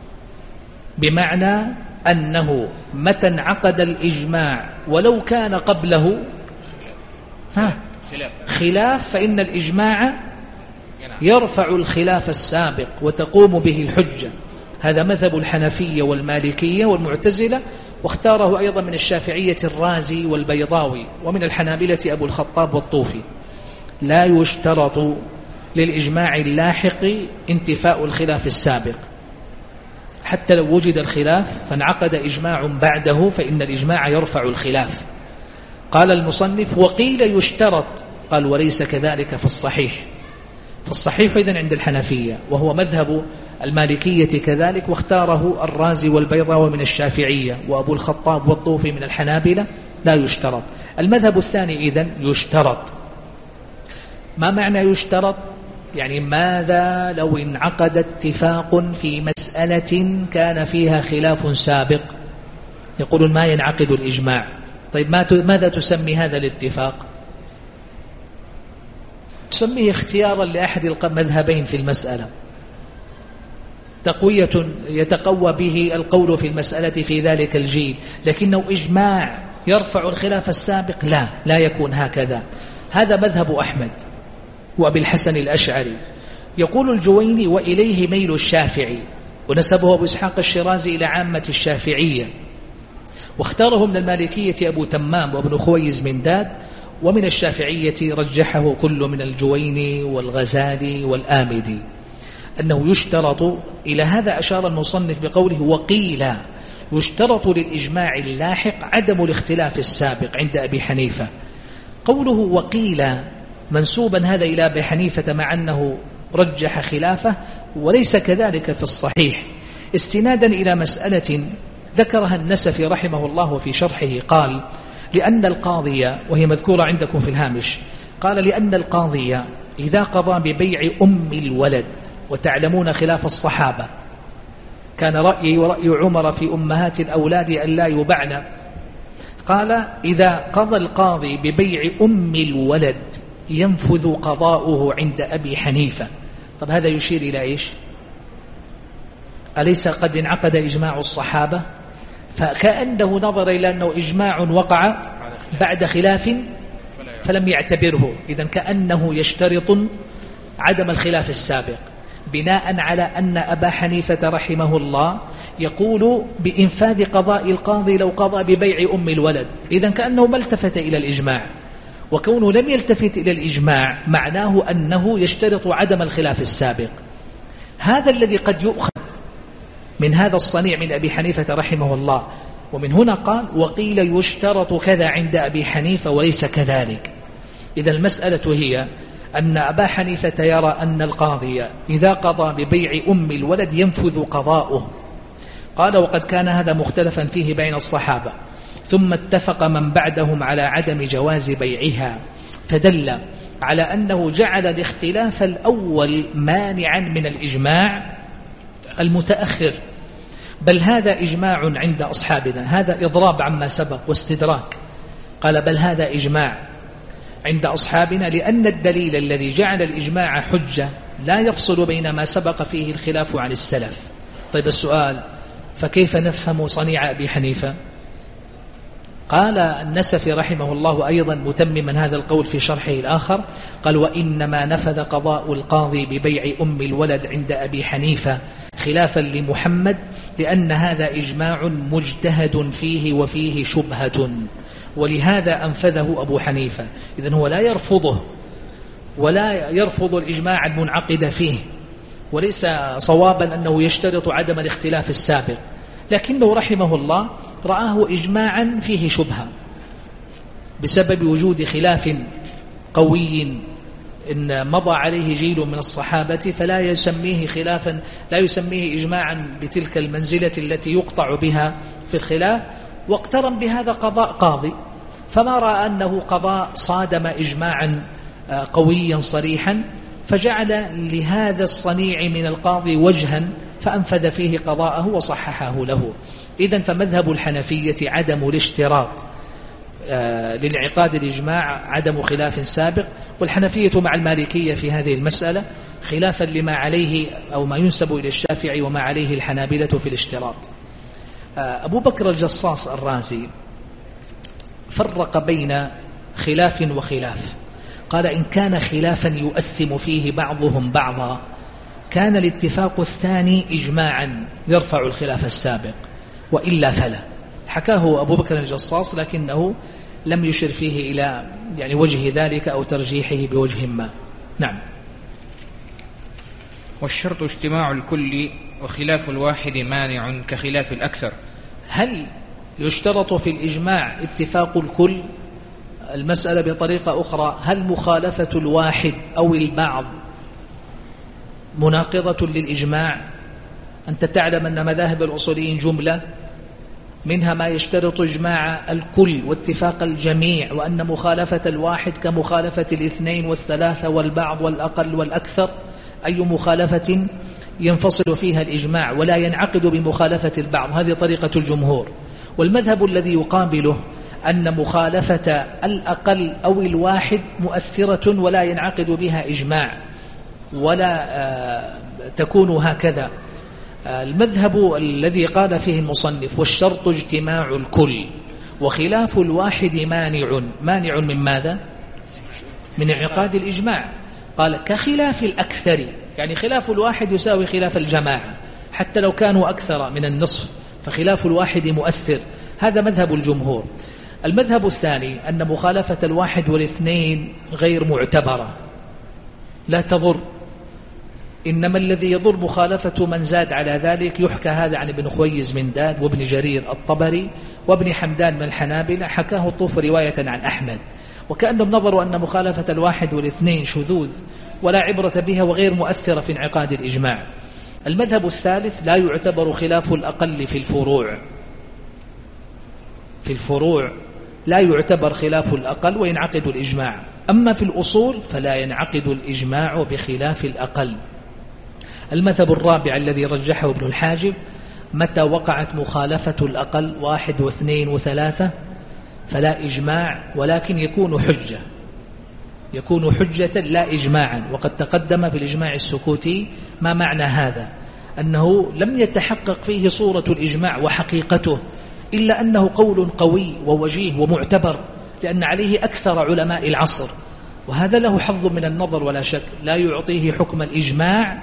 بمعنى أنه متى انعقد الإجماع ولو كان قبله خلاف فإن الإجماع يرفع الخلاف السابق وتقوم به الحجة. هذا مذهب الحنفية والمالكية والمعتزلة، واختاره أيضا من الشافعية الرازي والبيضاوي، ومن الحنابلة أبو الخطاب والطوفي. لا يشترط للإجماع اللاحق انتفاء الخلاف السابق، حتى لو وجد الخلاف فانعقد إجماع بعده فإن الإجماع يرفع الخلاف. قال المصنف وقيل يشترط، قال وليس كذلك في الصحيح. فالصحيح إذن عند الحنفية، وهو مذهب المالكية كذلك، واختاره الرازي والبيضاوي من الشافعية وأبو الخطاب والطوفي من الحنابلة لا يشترط. المذهب الثاني إذن يشترط. ما معنى يشترط؟ يعني ماذا لو انعقد اتفاق في مسألة كان فيها خلاف سابق؟ يقولون ما ينعقد الإجماع. طيب ماذا تسمي هذا الاتفاق؟ تسميه اختيارا لأحد المذهبين في المسألة، تقوية يتقوى به القول في المسألة في ذلك الجيل، لكنه إجماع يرفع الخلاف السابق لا يكون هكذا. هذا مذهب أحمد وأبي الحسن الأشعري. يقول الجويني وإليه ميل الشافعي، ونسبه أبو إسحاق الشيرازي إلى عامة الشافعية، واختاره من المالكية أبو تمام وابن خويز من داد، ومن الشافعية رجحه كل من الجويني والغزالي والآمدي أنه يشترط. إلى هذا أشار المصنف بقوله وقيل يشترط للإجماع اللاحق عدم الاختلاف السابق عند أبي حنيفة. قوله وقيل منسوبا هذا إلى أبي حنيفة مع أنه رجح خلافه، وليس كذلك في الصحيح، استنادا إلى مسألة ذكرها النسفي رحمه الله في شرحه. قال لأن القاضية، وهي مذكورة عندكم في الهامش، قال لأن القاضية إذا قضى ببيع أم الولد، وتعلمون خلاف الصحابة كان رأيي ورأي عمر في أمهات الأولاد أن لا يبعن، قال إذا قضى القاضي ببيع أم الولد ينفذ قضاؤه عند أبي حنيفة. طب هذا يشير إلى إيش؟ أليس قد انعقد إجماع الصحابة؟ فكأنه نظر إلى أنه إجماع وقع بعد خلاف فلم يعتبره، إذن كأنه يشترط عدم الخلاف السابق، بناء على أن أبا حنيفة رحمه الله يقول بإنفاذ قضاء القاضي لو قضى ببيع أم الولد. إذن كأنه ما التفت إلى الإجماع، وكونه لم يلتفت إلى الإجماع معناه أنه يشترط عدم الخلاف السابق. هذا الذي قد يؤخذ من هذا الصنيع من أبي حنيفة رحمه الله. ومن هنا قال وقيل يشترط كذا عند أبي حنيفة وليس كذلك. إذا المسألة هي أن أبا حنيفة يرى أن القاضي إذا قضى ببيع أم الولد ينفذ قضاؤه. قال وقد كان هذا مختلفا فيه بين الصحابة، ثم اتفق من بعدهم على عدم جواز بيعها، فدل على أنه جعل الاختلاف الأول مانعا من الإجماع المتأخر، بل هذا إجماع عند أصحابنا. هذا إضراب عما سبق واستدراك. قال بل هذا إجماع عند أصحابنا، لأن الدليل الذي جعل الإجماع حجة لا يفصل بين ما سبق فيه الخلاف عن السلف. طيب السؤال، فكيف نفهم صنيع أبي حنيفة؟ قال النسفي رحمه الله أيضا متمما هذا القول في شرحه الآخر، قال وإنما نفذ قضاء القاضي ببيع أم الولد عند أبي حنيفة خلافا لمحمد لأن هذا إجماع مجتهد فيه وفيه شبهة، ولهذا أنفذه أبو حنيفة. إذن هو لا يرفضه ولا يرفض الإجماع المنعقد فيه، وليس صوابا أنه يشترط عدم الاختلاف السابق، لكنه رحمه الله رآه إجماعا فيه شبهة بسبب وجود خلاف قوي إن مضى عليه جيل من الصحابة، فلا يسميه خلافا، لا يسميه إجماعا بتلك المنزلة التي يقطع بها في الخلاف. واقترن بهذا قضاء قاضي، فما رأى أنه قضاء صادم إجماعا قويا صريحا، فجعل لهذا الصنيع من القاضي وجها فأنفذ فيه قضاءه وصححه له. إذن فمذهب الحنفية عدم الاشتراط للانعقاد الإجماع عدم خلاف سابق، والحنفية مع المالكية في هذه المسألة خلافا لما عليه أو ما ينسب إلى الشافعي وما عليه الحنابلة في الاشتراط. أبو بكر الجصاص الرازي فرق بين خلاف وخلاف. قال إن كان خلافا يؤثم فيه بعضهم بعضا كان الاتفاق الثاني إجماعا يرفع الخلاف السابق، وإلا فلا. حكاه أبو بكر الجصاص لكنه لم يشر فيه إلى يعني وجه ذلك أو ترجيحه بوجه ما. نعم. والشرط اجتماع الكل وخلاف الواحد مانع كخلاف الأكثر. هل يشترط في الإجماع اتفاق الكل؟ المسألة بطريقة أخرى، هل مخالفة الواحد أو البعض مناقضة للإجماع؟ أنت تعلم أن مذاهب الأصوليين جملة منها ما يشترط إجماع الكل واتفاق الجميع، وأن مخالفة الواحد كمخالفة الاثنين والثلاثة والبعض والأقل والأكثر، أي مخالفة ينفصل فيها الإجماع ولا ينعقد بمخالفة البعض. هذه طريقة الجمهور. والمذهب الذي يقابله أن مخالفة الأقل أو الواحد مؤثرة ولا ينعقد بها إجماع ولا تكون هكذا. المذهب الذي قال فيه المصنف والشرط اجتماع الكل وخلاف الواحد مانع من ماذا؟ من انعقاد الإجماع. قال كخلاف الأكثر، يعني خلاف الواحد يساوي خلاف الجماعة حتى لو كانوا أكثر من النصف، فخلاف الواحد مؤثر. هذا مذهب الجمهور. المذهب الثاني أن مخالفة الواحد والاثنين غير معتبرة لا تضر، إنما الذي يضر مخالفة من زاد على ذلك. يحكى هذا عن ابن خويز من داد وابن جرير الطبري وابن حمدان من الحنابلة، حكاه الطوف رواية عن أحمد، وكأنهم نظروا أن مخالفة الواحد والاثنين شذوذ ولا عبرة بها وغير مؤثرة في انعقاد الإجماع. المذهب الثالث لا يعتبر خلاف الأقل في الفروع. في الفروع لا يعتبر خلاف الأقل وينعقد الإجماع، أما في الأصول فلا ينعقد الإجماع بخلاف الأقل. المذهب الرابع الذي رجحه ابن الحاجب متى وقعت مخالفة الأقل 1 و2 و3 فلا إجماع، ولكن يكون حجة لا إجماعا. وقد تقدم في الإجماع السكوتي ما معنى هذا، أنه لم يتحقق فيه صورة الإجماع وحقيقته، إلا أنه قول قوي ووجيه ومعتبر لأن عليه أكثر علماء العصر، وهذا له حظ من النظر ولا شك، لا يعطيه حكم الإجماع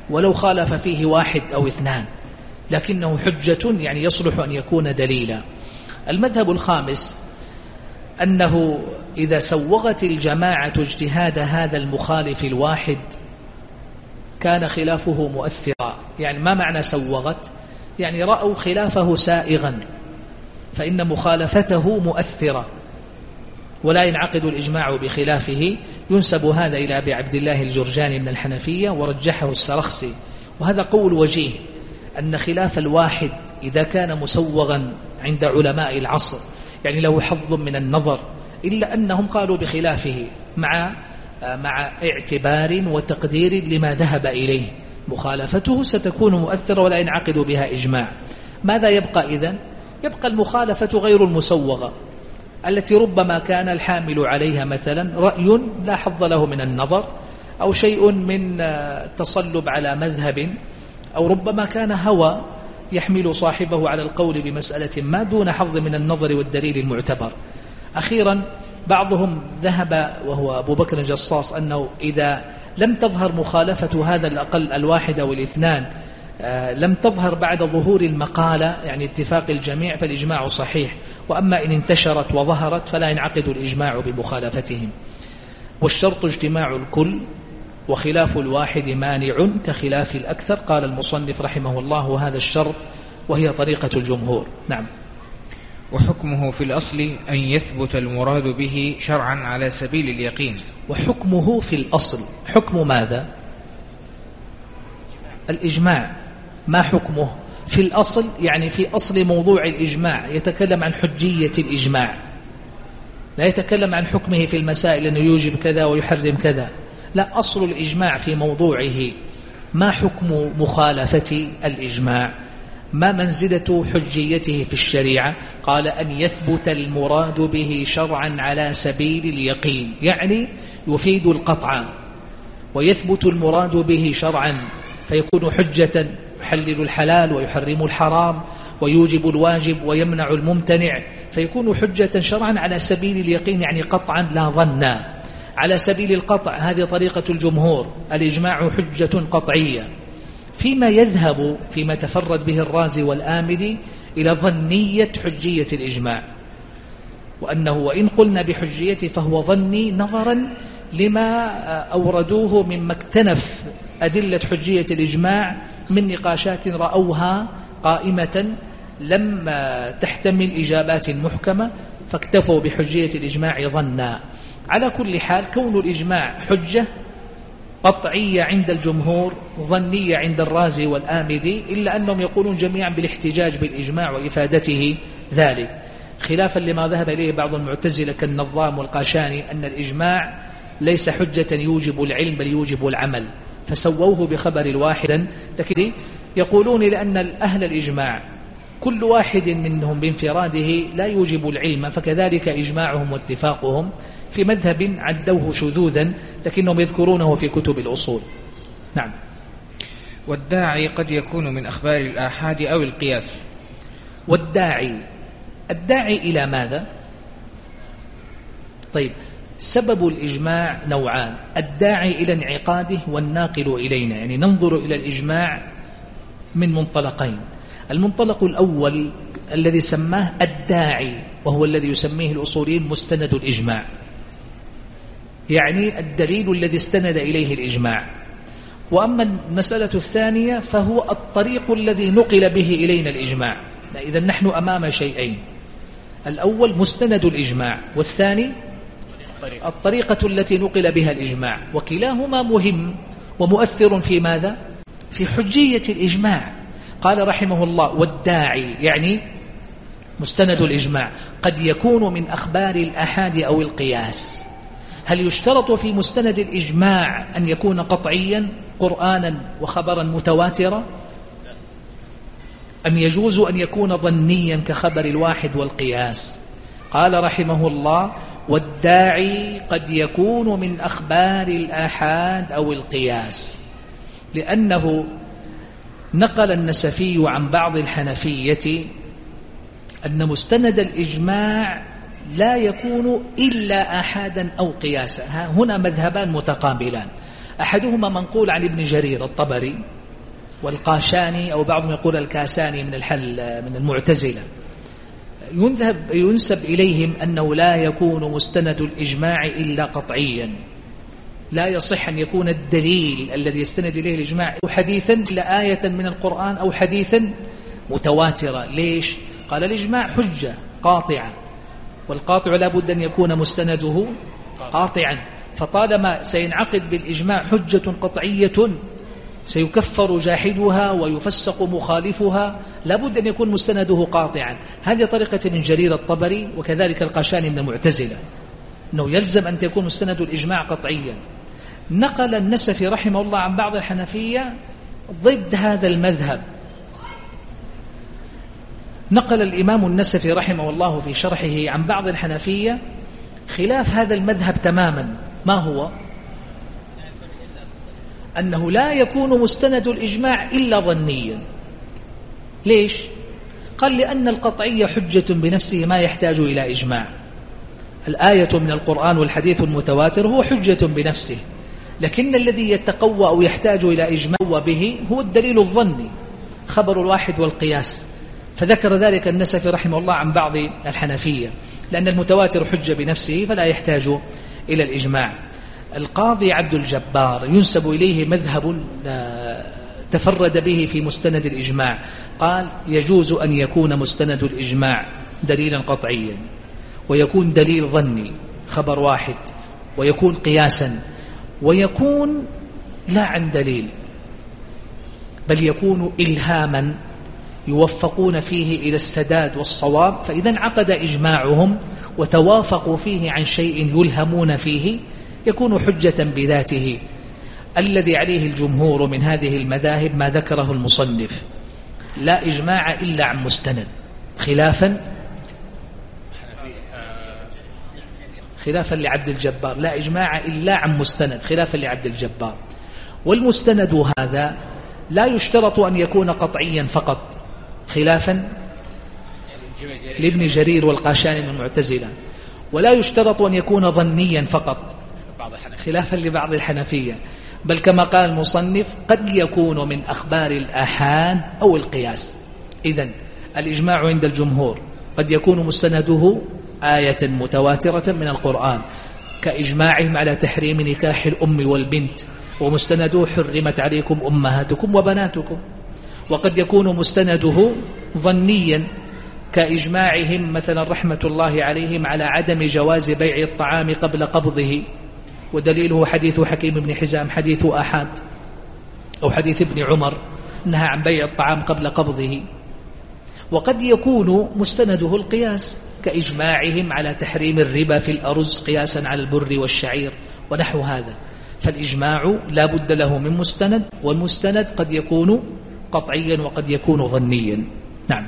ولو خالف فيه واحد أو اثنان، لكنه حجة يعني يصلح أن يكون دليلا. المذهب الخامس أنه إذا سوغت الجماعة اجتهاد هذا المخالف الواحد كان خلافه مؤثرا. يعني ما معنى سوغت؟ يعني رأوا خلافه سائغا فإن مخالفته مؤثرة ولا ينعقد الإجماع بخلافه. ينسب هذا إلى أبي عبد الله الجرجاني من الحنفية ورجحه السرخسي، وهذا قول وجيه أن خلاف الواحد إذا كان مسوغا عند علماء العصر يعني له حظ من النظر، إلا أنهم قالوا بخلافه مع اعتبار وتقدير لما ذهب إليه، مخالفته ستكون مؤثرة ولا ينعقد بها إجماع. ماذا يبقى إذن؟ يبقى المخالفة غير المسوغة التي ربما كان الحامل عليها مثلا رأي لا حظ له من النظر أو شيء من تصلب على مذهب، أو ربما كان هوى يحمل صاحبه على القول بمسألة ما دون حظ من النظر والدليل المعتبر. أخيرا بعضهم ذهب وهو أبو بكر الجصاص أنه إذا لم تظهر مخالفة هذا الأقل الواحد أو الاثنان لم تظهر بعد ظهور المقالة يعني اتفاق الجميع فالإجماع صحيح، وأما إن انتشرت وظهرت فلا ينعقد الإجماع بمخالفتهم. والشرط اجتماع الكل وخلاف الواحد مانع كخلاف الأكثر. قال المصنف رحمه الله وهذا الشرط وهي طريقة الجمهور. نعم. وحكمه في الأصل أن يثبت المراد به شرعا على سبيل اليقين. وحكمه في الأصل حكم ماذا؟ الإجماع. ما حكمه في الأصل؟ يعني في أصل موضوع الإجماع يتكلم عن حجية الإجماع، لا يتكلم عن حكمه في المسائل أنه يوجب كذا ويحرم كذا، لا، أصل الإجماع في موضوعه. ما حكم مخالفة الإجماع؟ ما منزلة حجيته في الشريعة؟ قال أن يثبت المراد به شرعا على سبيل اليقين، يعني يفيد القطع، ويثبت المراد به شرعا فيكون حجة يحلل الحلال ويحرم الحرام ويوجب الواجب ويمنع الممتنع، فيكون حجة شرعا على سبيل اليقين يعني قطعا لا ظنا. على سبيل القطع هذه طريقة الجمهور، الإجماع حجة قطعية. فيما تفرد به الرازي والآمدي إلى ظنية حجية الإجماع، وأنه وإن قلنا بحجيته فهو ظني نظرا لما أوردوه مما اكتنف أدلة حجية الإجماع من نقاشات رأوها قائمة لم تحتمل إجابات محكمة فاكتفوا بحجية الإجماع ظنا. على كل حال كون الإجماع حجة قطعية عند الجمهور ظنية عند الرازي والآمدي، إلا أنهم يقولون جميعا بالاحتجاج بالإجماع وإفادته ذلك، خلافا لما ذهب إليه بعض المعتزلة كالنظام والقاشاني أن الإجماع ليس حجة يوجب العلم بل يوجب العمل، فسووه بخبر الواحد. لكن يقولون لأن أهل الإجماع كل واحد منهم بانفراده لا يوجب العلم، فكذلك إجماعهم واتفاقهم في مذهب عدوه شذوذا لكنهم يذكرونه في كتب الأصول. نعم. والداعي قد يكون من أخبار الآحاد أو القياس. الداعي إلى ماذا؟ طيب، سبب الإجماع نوعان: الداعي إلى انعقاده والناقل إلينا، يعني ننظر إلى الإجماع من منطلقين. المنطلق الأول الذي سماه الداعي وهو الذي يسميه الأصوليين مستند الإجماع، يعني الدليل الذي استند إليه الإجماع. وأما المسألة الثانية فهو الطريق الذي نقل به إلينا الإجماع. إذن نحن أمام شيئين: الأول مستند الإجماع، والثاني الطريقة التي نقل بها الإجماع، وكلاهما مهم ومؤثر في ماذا؟ في حجية الإجماع. قال رحمه الله: والداعي يعني مستند الإجماع قد يكون من أخبار الآحاد أو القياس. هل يشترط في مستند الإجماع أن يكون قطعيا قرآنا وخبرا متواترا، أم يجوز أن يكون ظنيا كخبر الواحد والقياس؟ قال رحمه الله: والداعي قد يكون من أخبار الآحاد أو القياس، لأنه نقل النسفي عن بعض الحنفية أن مستند الإجماع لا يكون إلا آحادا أو قياسا. هنا مذهبان متقابلان: أحدهما منقول عن ابن جرير الطبري والقاشاني أو بعضهم يقول الكاساني من المعتزلة، ينسب إليهم أنه لا يكون مستند الإجماع إلا قطعيا، لا يصح أن يكون الدليل الذي يستند إليه الإجماع حديثا إلا آية من القرآن أو حديثا متواترة. ليش؟ قال الإجماع حجة قاطعة، والقاطع لا بد أن يكون مستنده قاطعا، فطالما سينعقد بالإجماع حجة قطعية سيكفر جاحدها ويفسق مخالفها، لا بد أن يكون مستنده قاطعا. هذه طريقة من جرير الطبري وكذلك القاشاني من المعتزلة، أنه يلزم أن تكون مستند الإجماع قطعيا. نقل النسفي رحمه الله عن بعض الحنفية ضد هذا المذهب. نقل الإمام النسفي رحمه الله في شرحه عن بعض الحنفية خلاف هذا المذهب تماما. ما هو؟ أنه لا يكون مستند الإجماع إلا ظنيا. ليش؟ قال لأن القطعية حجة بنفسه ما يحتاج إلى إجماع. الآية من القرآن والحديث المتواتر هو حجة بنفسه، لكن الذي يتقوى أو يحتاج إلى إجماع به هو الدليل الظني، خبر الواحد والقياس. فذكر ذلك النسفي رحمه الله عن بعض الحنفية، لأن المتواتر حجة بنفسه فلا يحتاج إلى الإجماع. القاضي عبد الجبار ينسب إليه مذهب تفرد به في مستند الإجماع، قال يجوز أن يكون مستند الإجماع دليلا قطعيا، ويكون دليل ظني خبر واحد، ويكون قياسا، ويكون لا عن دليل، بل يكون إلهاما يوفقون فيه إلى السداد والصواب. فإذا انعقد إجماعهم وتوافقوا فيه عن شيء يلهمون فيه يكون حجة بذاته. الذي عليه الجمهور من هذه المذاهب ما ذكره المصنف، لا إجماع إلا عن مستند، خلافا لعبد الجبار، لا إجماع إلا عن مستند خلافا لعبد الجبار. والمستند هذا لا يشترط أن يكون قطعيا فقط، خلافا لابن جرير والقاشاني من المعتزلة، ولا يشترط أن يكون ظنيا فقط، خلافا لبعض الحنفية، بل كما قال المصنف قد يكون من أخبار الآحاد أو القياس. إذن الإجماع عند الجمهور قد يكون مستنده آية متواترة من القرآن، كإجماعهم على تحريم نكاح الأم والبنت، ومستنده حرمت عليكم أمهاتكم وبناتكم. وقد يكون مستنده ظنيا، كإجماعهم مثلا رحمة الله عليهم على عدم جواز بيع الطعام قبل قبضه، ودليله حديث حكيم بن حزام حديث آحاد، أو حديث ابن عمر نهى عن بيع الطعام قبل قبضه. وقد يكون مستنده القياس، كإجماعهم على تحريم الربا في الأرز قياسا على البر والشعير ونحو هذا. فالإجماع لا بد له من مستند، والمستند قد يكون قطعيا وقد يكون ظنيا. نعم.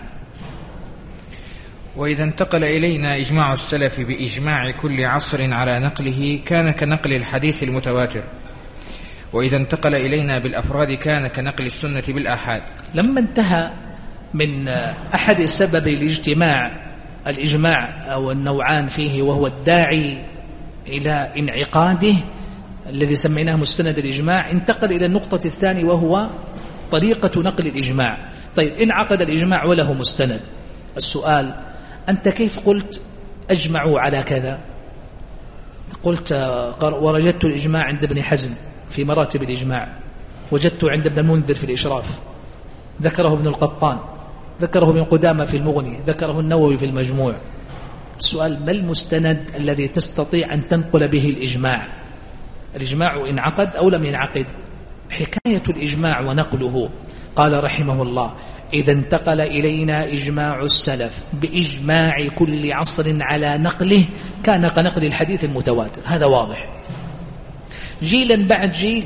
وإذا انتقل إلينا إجماع السلف بإجماع كل عصر على نقله كان كنقل الحديث المتواتر، وإذا انتقل إلينا بالأفراد كان كنقل السنة بالآحاد. لما انتهى من أحد سبب الإجماع أو النوعان فيه، وهو الداعي إلى انعقاده الذي سميناه مستند الإجماع، انتقل إلى النقطة الثانية وهو طريقة نقل الإجماع. طيب، انعقد الإجماع وله مستند. السؤال: أنت كيف قلت أجمعوا على كذا؟ قلت ووجدت الإجماع عند ابن حزم في مراتب الإجماع، وجدت عند ابن المنذر في الإشراف، ذكره ابن القطان، ذكره ابن قدامة في المغني، ذكره النووي في المجموع. السؤال: ما المستند الذي تستطيع أن تنقل به الإجماع؟ الإجماع انعقد أو لم ينعقد؟ حكاية الإجماع ونقله. قال رحمه الله: إذا انتقل إلينا إجماع السلف بإجماع كل عصر على نقله كان كنقل الحديث المتواتر. هذا واضح. جيلا بعد جيل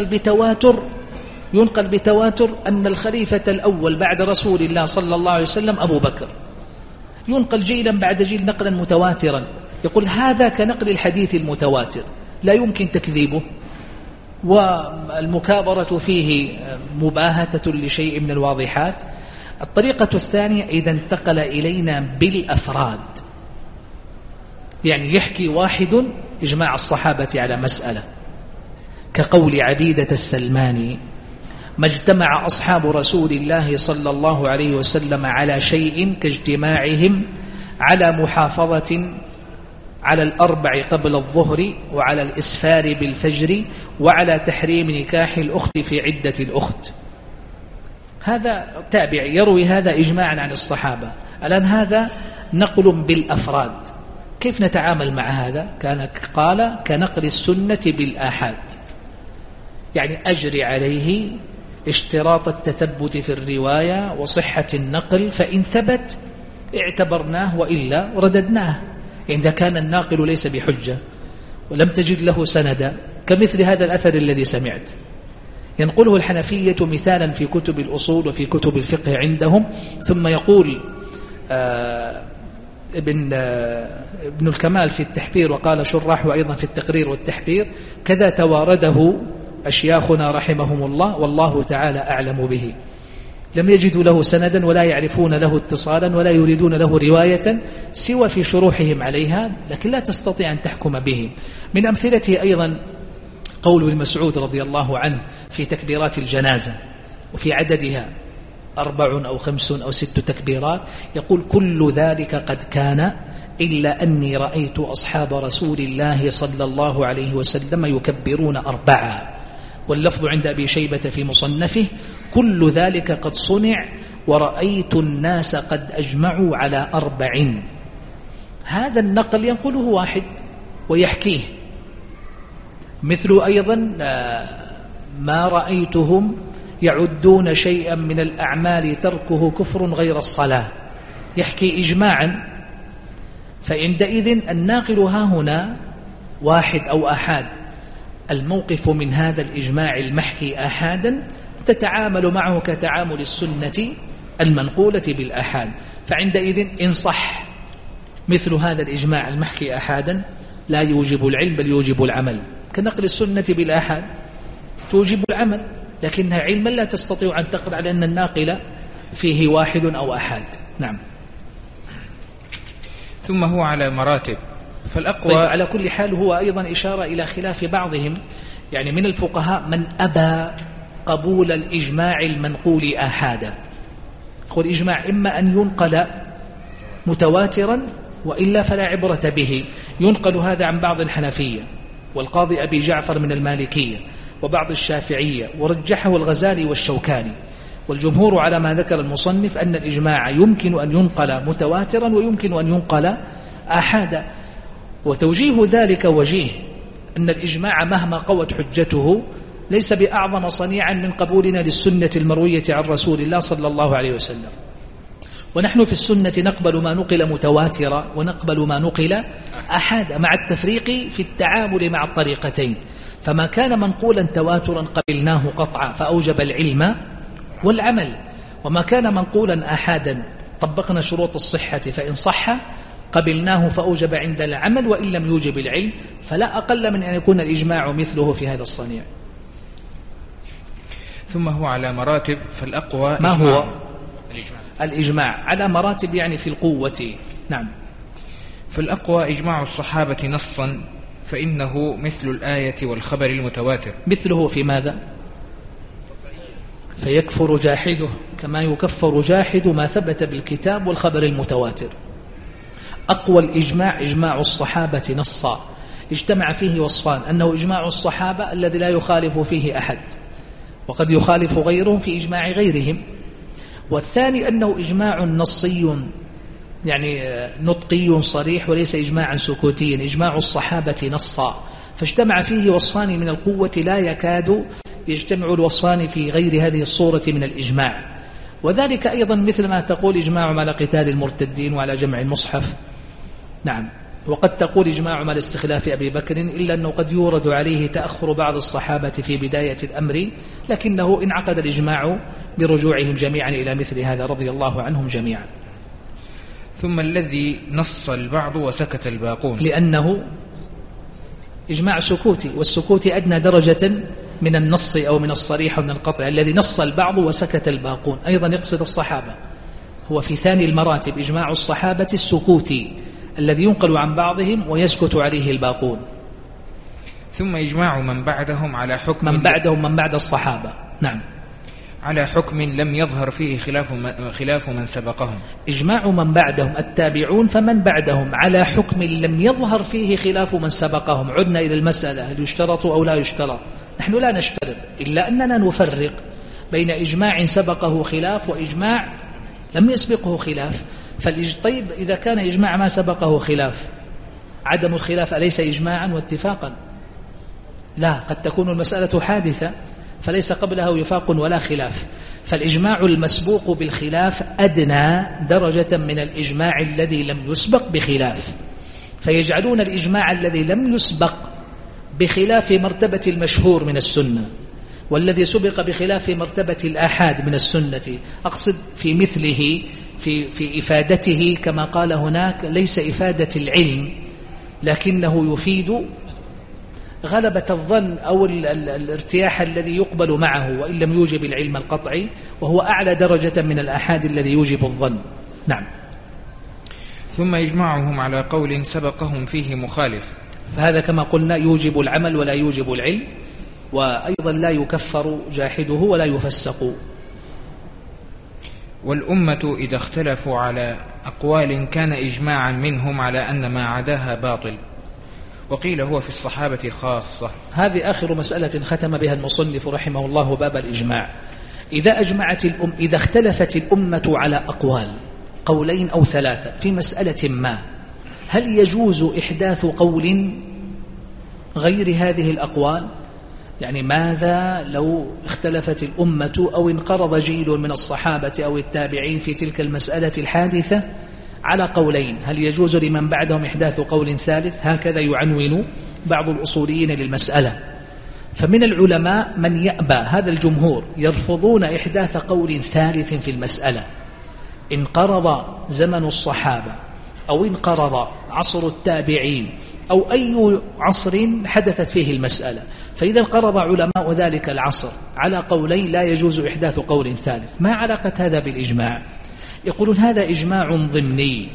ينقل بتواتر أن الخليفة الأول بعد رسول الله صلى الله عليه وسلم أبو بكر. ينقل جيلا بعد جيل نقلا متواترا، يقول هذا كنقل الحديث المتواتر لا يمكن تكذيبه، والمكابرة فيه مباهتة لشيء من الواضحات. الطريقة الثانية: إذا انتقل إلينا بالأفراد، يعني يحكي واحد إجماع الصحابة على مسألة، كقول عبيدة السلماني: ما اجتمع أصحاب رسول الله صلى الله عليه وسلم على شيء كاجتماعهم على محافظة على الأربع قبل الظهر وعلى الإسفار بالفجر وعلى تحريم نكاح الأخت في عدة الأخت. هذا تابع يروي هذا إجماعا عن الصحابة. الآن هذا نقل بالأفراد، كيف نتعامل مع هذا؟ قال كنقل السنة بالآحاد، يعني أجري عليه اشتراط التثبت في الرواية وصحة النقل، فإن ثبت اعتبرناه وإلا رددناه. إذا كان الناقل ليس بحجة ولم تجد له سندا كمثل هذا الأثر الذي سمعت، ينقله الحنفية مثالا في كتب الأصول وفي كتب الفقه عندهم، ثم يقول ابن الكمال في التحبير وقال شراح أيضا في التقرير والتحبير كذا توارده أشياخنا رحمهم الله والله تعالى أعلم به، لم يجدوا له سندا ولا يعرفون له اتصالا ولا يريدون له رواية سوى في شروحهم عليها، لكن لا تستطيع أن تحكم به. من أمثلته أيضا قول ابن مسعود رضي الله عنه في تكبيرات الجنازة وفي عددها 4 أو 5 أو 6 تكبيرات، يقول كل ذلك قد كان إلا أني رأيت أصحاب رسول الله صلى الله عليه وسلم يكبرون 4، واللفظ عند أبي شيبة في مصنفه كل ذلك قد صنع ورأيت الناس قد أجمعوا على 4. هذا النقل ينقله واحد ويحكيه، مثل أيضا ما رأيتهم يعدون شيئا من الأعمال تركه كفر غير الصلاة، يحكي إجماعا. فعندئذ الناقل ها هنا واحد أو أحاد، الموقف من هذا الإجماع المحكي أحادا تتعامل معه كتعامل السنة المنقولة بالأحاد. فعندئذ إن صح مثل هذا الإجماع المحكي أحادا لا يوجب العلم بل يوجب العمل، كنقل السنة بالأحاد توجب العمل، لكنها علما لا تستطيع أن تقل على أن الناقل فيه واحد أو أحاد. نعم. ثم هو على مراتب، فالأقوى طيب على كل حال هو أيضا إشارة إلى خلاف بعضهم، يعني من الفقهاء من أبى قبول الإجماع المنقول آحادا، يقول إجماع إما أن ينقل متواترا وإلا فلا عبرة به. ينقل هذا عن بعض الحنفية والقاضي أبي جعفر من المالكية وبعض الشافعية، ورجحه الغزالي والشوكاني، والجمهور على ما ذكر المصنف أن الإجماع يمكن أن ينقل متواترا ويمكن أن ينقل آحادا. وتوجيه ذلك وجيه أن الإجماع مهما قوت حجته ليس بأعظم صنيعا من قبولنا للسنة المروية عن رسول الله صلى الله عليه وسلم. ونحن في السنة نقبل ما نقل متواترا ونقبل ما نقل أحادا، مع التفريق في التعامل مع الطريقتين. فما كان منقولا تواترا قبلناه قطعا فأوجب العلم والعمل، وما كان منقولا أحادا طبقنا شروط الصحة فإن صح قبلناه فأوجب عند العمل وإن لم يوجب العلم، فلا أقل من أن يكون الإجماع مثله في هذا الصنيع. ثم هو على مراتب، فالأقوى ما هو الإجماع على مراتب يعني في القوة. نعم. فالأقوى إجماع الصحابة نصا، فإنه مثل الآية والخبر المتواتر. مثله في ماذا؟ فيكفر جاحده كما يكفر جاحد ما ثبت بالكتاب والخبر المتواتر. أقوى الإجماع إجماع الصحابة نصا، اجتمع فيه وصفان: أنه إجماع الصحابة الذي لا يخالف فيه أحد، وقد يخالف غيرهم في إجماع غيرهم. والثاني أنه إجماع نصي يعني نطقي صريح وليس إجماعا سكوتيا، إجماع الصحابة نصا، فاجتمع فيه وصفان من القوة لا يكاد يجتمع الوصفان في غير هذه الصورة من الإجماع. وذلك أيضا مثل ما تقول إجماع على قتال المرتدين وعلى جمع المصحف. نعم. وقد تقول إجماع على استخلاف أبي بكر، إلا أنه قد يورد عليه تأخر بعض الصحابة في بداية الأمر، لكنه انعقد الإجماع برجوعهم جميعا إلى مثل هذا رضي الله عنهم جميعا. ثم الذي نص البعض وسكت الباقون، لأنه إجماع سكوتي، والسكوت أدنى درجة من النص أو من الصريح ومن القطع. الذي نص البعض وسكت الباقون أيضا يقصد الصحابة، هو في ثاني المراتب إجماع الصحابة السكوتي الذي ينقل عن بعضهم ويسكت عليه الباقون. ثم إجماع من بعدهم على حكم من بعدهم من بعد الصحابة. نعم. على حكم لم يظهر فيه خلاف من سبقهم. إجماع من بعدهم التابعون فمن بعدهم على حكم لم يظهر فيه خلاف من سبقهم. عدنا إلى المسألة هل يشترط أو لا يشترط. نحن لا نشترط إلا أننا نفرق بين إجماع سبقه خلاف وإجماع لم يسبقه خلاف. طيب إذا كان إجماع ما سبقه خلاف، عدم الخلاف أليس إجماعا واتفاقا؟ لا، قد تكون المسألة حادثة فليس قبلها وفاق ولا خلاف. فالإجماع المسبوق بالخلاف أدنى درجة من الإجماع الذي لم يسبق بخلاف، فيجعلون الإجماع الذي لم يسبق بخلاف مرتبة المشهور من السنة، والذي سبق بخلاف مرتبة الآحاد من السنة. أقصد في مثله في إفادته كما قال هناك، ليس إفادة العلم لكنه يفيد غلبة الظن أو الارتياح الذي يقبل معه وإن لم يوجب العلم القطعي، وهو أعلى درجة من الآحاد الذي يوجب الظن. نعم. ثم إجماعهم على قول سبقهم فيه مخالف، فهذا كما قلنا يوجب العمل ولا يوجب العلم، وأيضا لا يكفر جاحده ولا يفسق. والأمة إذا اختلفوا على أقوال كان إجماعا منهم على أن ما عداها باطل، وقيل هو في الصحابة خاصة. هذه آخر مسألة ختم بها المصنف رحمه الله باب الإجماع. إذا اختلفت الأمة على أقوال، قولين أو ثلاثة في مسألة ما، هل يجوز إحداث قول غير هذه الأقوال؟ يعني ماذا لو اختلفت الأمة أو انقرض جيل من الصحابة أو التابعين في تلك المسألة الحادثة على قولين، هل يجوز لمن بعدهم إحداث قول ثالث؟ هكذا يعنون بعض الأصوليين للمسألة. فمن العلماء من يأبى، هذا الجمهور يرفضون إحداث قول ثالث في المسألة. انقرض زمن الصحابة أو انقرض عصر التابعين أو أي عصر حدثت فيه المسألة، فإذا انقرض علماء ذلك العصر على قولين لا يجوز إحداث قول ثالث. ما علاقة هذا بالإجماع؟ يقولون هذا إجماع ضمني.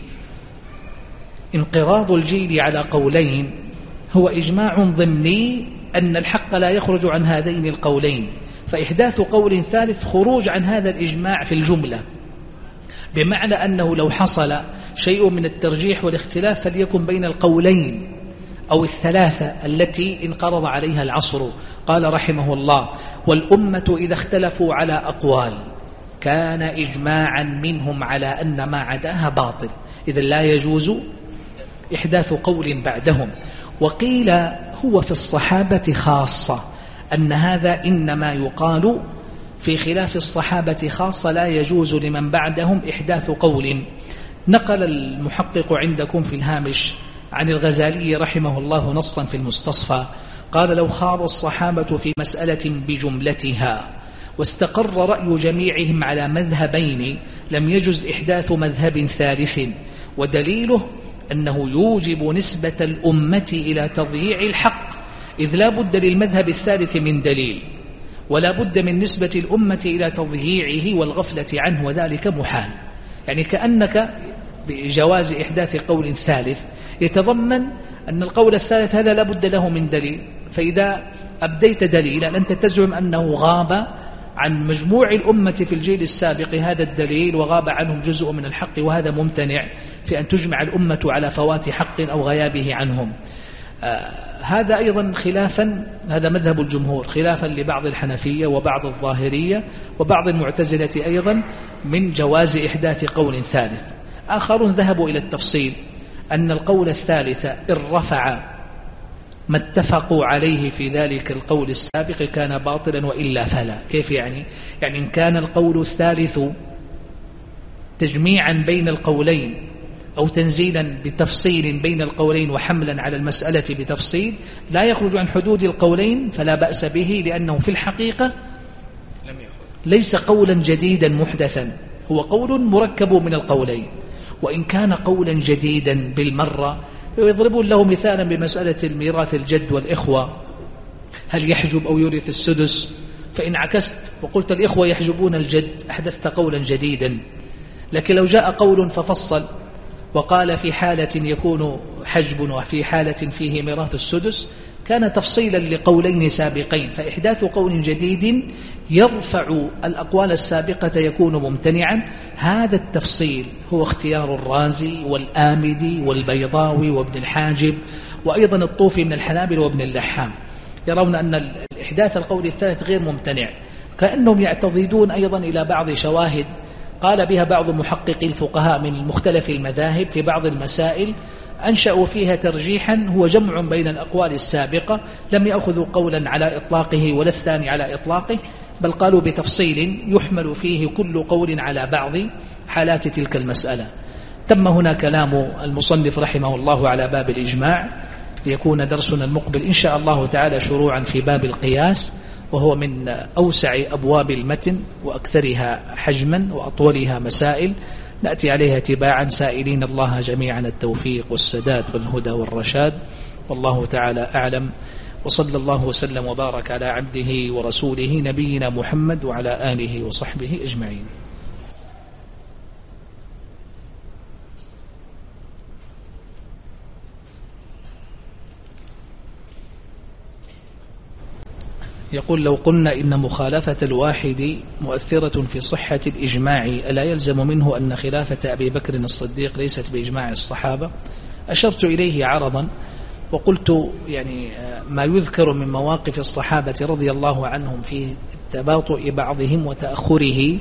انقراض الجيل على قولين هو إجماع ضمني أن الحق لا يخرج عن هذين القولين، فإحداث قول ثالث خروج عن هذا الإجماع في الجملة، بمعنى أنه لو حصل شيء من الترجيح والاختلاف فليكن بين القولين أو الثلاثة التي انقرض عليها العصر. قال رحمه الله: والأمة إذا اختلفوا على أقوال كان إجماعا منهم على أن ما عداها باطل، إذن لا يجوز إحداث قول بعدهم. وقيل هو في الصحابة خاصة، أن هذا إنما يقال في خلاف الصحابة خاصة، لا يجوز لمن بعدهم إحداث قول. نقل المحقق عندكم في الهامش عن الغزالي رحمه الله نصا في المستصفى، قال: لو خاض الصحابة في مسألة بجملتها واستقر رأي جميعهم على مذهبين لم يجز إحداث مذهب ثالث، ودليله أنه يوجب نسبة الأمة إلى تضييع الحق، إذ لا بد للمذهب الثالث من دليل، ولا بد من نسبة الأمة إلى تضييعه والغفلة عنه، وذلك محال. يعني كأنك بجواز إحداث قول ثالث يتضمن أن القول الثالث هذا لا بد له من دليل، فإذا أبديت دليلا أنت تزعم أنه غاب عن مجموع الأمة في الجيل السابق هذا الدليل وغاب عنهم جزء من الحق، وهذا ممتنع في أن تجمع الأمة على فوات حق أو غيابه عنهم. هذا أيضا خلافا، هذا مذهب الجمهور، خلافا لبعض الحنفية وبعض الظاهرية وبعض المعتزلة أيضا من جواز إحداث قول ثالث. آخرون ذهبوا إلى التفصيل أن القول الثالث إن رفع ما اتفقوا عليه في ذلك القول السابق كان باطلا وإلا فلا. كيف يعني؟ يعني إن كان القول الثالث تجميعا بين القولين أو تنزيلا بتفصيل بين القولين وحملا على المسألة بتفصيل لا يخرج عن حدود القولين فلا بأس به، لأنه في الحقيقة ليس قولا جديدا محدثا، هو قول مركب من القولين. وإن كان قولا جديدا بالمرة، ويضربون له مثالا بمسألة الميراث الجد والإخوة، هل يحجب أو يورث السدس؟ فإن عكست وقلت الإخوة يحجبون الجد أحدثت قولا جديدا. لكن لو جاء قول ففصل وقال في حالة يكون حجب وفي حالة فيه ميراث السدس كان تفصيلا لقولين سابقين، فإحداث قول جديد يرفع الأقوال السابقة يكون ممتنعا. هذا التفصيل هو اختيار الرازي والآمدي والبيضاوي وابن الحاجب وأيضا الطوفي من الحنابل وابن اللحام، يرون أن الإحداث القول الثالث غير ممتنع، كأنهم يعتضدون أيضا إلى بعض شواهد قال بها بعض محققي الفقهاء من مختلف المذاهب في بعض المسائل، أنشأوا فيها ترجيحا هو جمع بين الأقوال السابقة، لم يأخذوا قولا على إطلاقه ولا الثاني على إطلاقه، بل قالوا بتفصيل يحمل فيه كل قول على بعض حالات تلك المسألة. تم هنا كلام المصنف رحمه الله على باب الإجماع، ليكون درسنا المقبل إن شاء الله تعالى شروعا في باب القياس، وهو من أوسع أبواب المتن وأكثرها حجما وأطولها مسائل، نأتي عليها تباعا سائلين الله جميعا التوفيق والسداد والهدى والرشاد، والله تعالى أعلم. وصلى الله وسلم وبارك على عبده ورسوله نبينا محمد وعلى آله وصحبه أجمعين. يقول: لو قلنا إن مخالفة الواحد مؤثرة في صحة الإجماع، ألا يلزم منه أن خلافة أبي بكر الصديق ليست بإجماع الصحابة؟ أشرت إليه عرضا وقلت يعني ما يذكر من مواقف الصحابة رضي الله عنهم في تباطؤ بعضهم وتأخره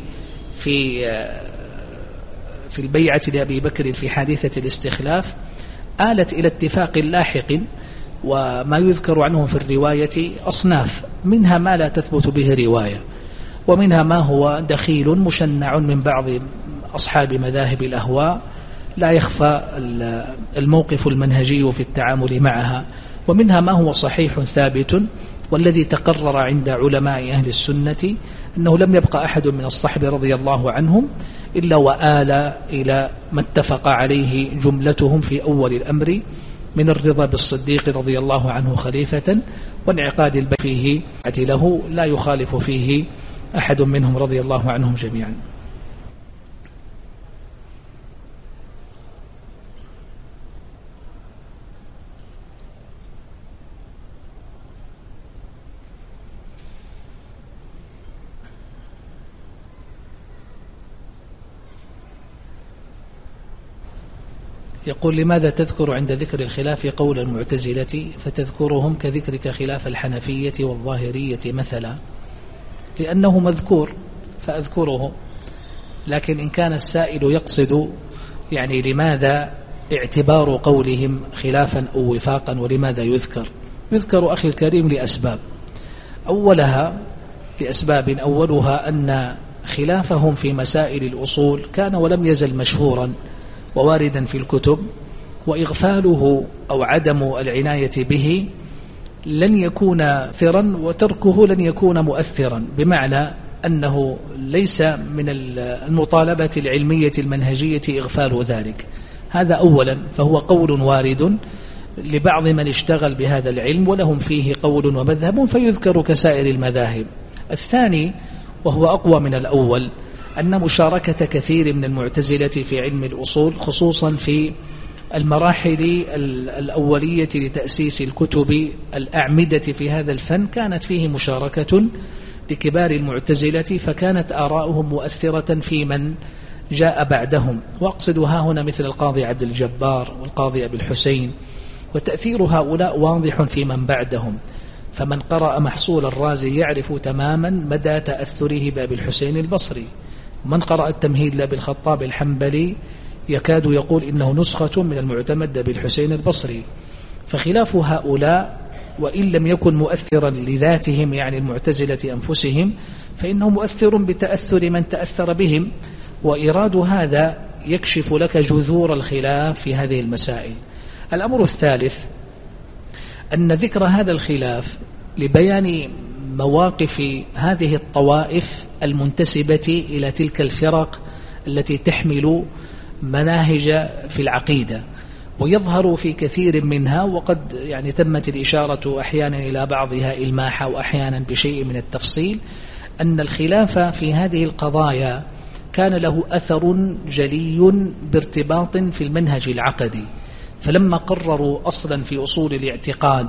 في البيعة لأبي بكر في حادثة الاستخلاف آلت إلى اتفاق لاحق، وما يذكر عنهم في الرواية أصناف، منها ما لا تثبت به رواية، ومنها ما هو دخيل مشنع من بعض أصحاب مذاهب الأهواء لا يخفى الموقف المنهجي في التعامل معها، ومنها ما هو صحيح ثابت، والذي تقرر عند علماء أهل السنة أنه لم يبقى أحد من الصحب رضي الله عنهم إلا وآل إلى ما اتفق عليه جملتهم في أول الأمر من الرضا بالصديق رضي الله عنه خليفة وانعقاد البيعة فيه له، لا يخالف فيه أحد منهم رضي الله عنهم جميعا. يقول: لماذا تذكر عند ذكر الخلاف قول المعتزلة فتذكرهم كذكرك خلاف الحنفية والظاهرية مثلا؟ لأنه مذكور فأذكره، لكن إن كان السائل يقصد يعني لماذا اعتبار قولهم خلافا أو وفاقا ولماذا يذكر أخي الكريم لأسباب، أولها أن خلافهم في مسائل الأصول كان ولم يزل مشهورا وواردا في الكتب، وإغفاله أو عدم العناية به لن يكون مؤثرا وتركه لن يكون مؤثرا، بمعنى أنه ليس من المطالبة العلمية المنهجية إغفال ذلك. هذا أولا، فهو قول وارد لبعض من اشتغل بهذا العلم ولهم فيه قول ومذهب فيذكر كسائر المذاهب. الثاني وهو أقوى من الأول، أن مشاركة كثير من المعتزلة في علم الأصول خصوصا في المراحل الأولية لتأسيس الكتب الأعمدة في هذا الفن كانت فيه مشاركة لكبار المعتزلة، فكانت آراؤهم مؤثرة في من جاء بعدهم، وأقصد ها هنا مثل القاضي عبد الجبار والقاضي أبي الحسين، وتأثير هؤلاء واضح في من بعدهم. فمن قرأ محصول الرازي يعرف تماما مدى تأثره بأبي الحسين البصري، من قرأ التمهيد لأبي الخطاب الحنبلي يكاد يقول إنه نسخة من المعتمد أبي الحسين البصري. فخلاف هؤلاء وإن لم يكن مؤثرا لذاتهم يعني المعتزلة أنفسهم، فإنه مؤثر بتأثر من تأثر بهم، وإيراد هذا يكشف لك جذور الخلاف في هذه المسائل. الأمر الثالث أن ذكر هذا الخلاف لبيان مواقف هذه الطوائف المنتسبة إلى تلك الفرق التي تحمل مناهج في العقيدة، ويظهر في كثير منها، وقد يعني تمت الإشارة أحيانا إلى بعضها إلماحا وأحيانا بشيء من التفصيل، أن الخلاف في هذه القضايا كان له أثر جلي بارتباط في المنهج العقدي. فلما قرروا أصلا في أصول الاعتقاد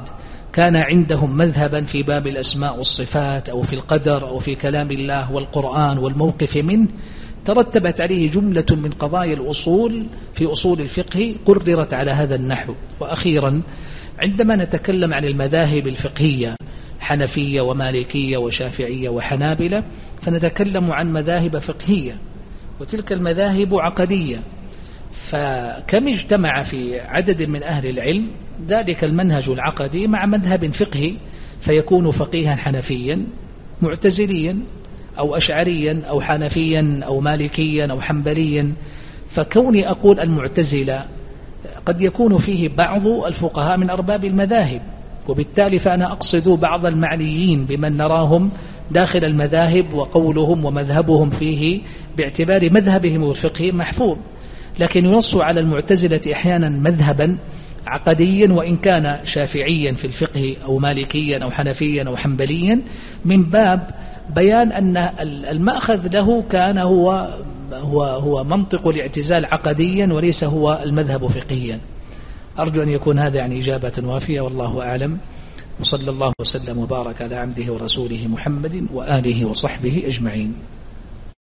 كان عندهم مذهبا في باب الأسماء والصفات أو في القدر أو في كلام الله والقرآن والموقف منه، ترتبت عليه جملة من قضايا الأصول في أصول الفقه قررت على هذا النحو. وأخيرا عندما نتكلم عن المذاهب الفقهية حنفية ومالكية وشافعية وحنابلة، فنتكلم عن مذاهب فقهية، وتلك المذاهب عقدية. فكم اجتمع في عدد من أهل العلم ذلك المنهج العقدي مع مذهب فقهي، فيكون فقيها حنفيا معتزليا أو أشعريا أو حنفيا أو مالكيا أو حنبليا. فكوني أقول المعتزلة قد يكون فيه بعض الفقهاء من أرباب المذاهب، وبالتالي فأنا أقصد بعض المعنيين بمن نراهم داخل المذاهب وقولهم ومذهبهم فيه باعتبار مذهبهم الفقهي محفوظ، لكن ينص على المعتزلة أحيانا مذهبا عقديا وإن كان شافعيا في الفقه أو مالكيا أو حنفيا أو حنبليا، من باب بيان أن المأخذ له كان هو منطق الاعتزال عقديا وليس هو المذهب فقهيا. أرجو أن يكون هذا يعني إجابة وافية، والله أعلم، وصلى الله وسلم وبارك على عبده ورسوله محمد وآله وصحبه أجمعين.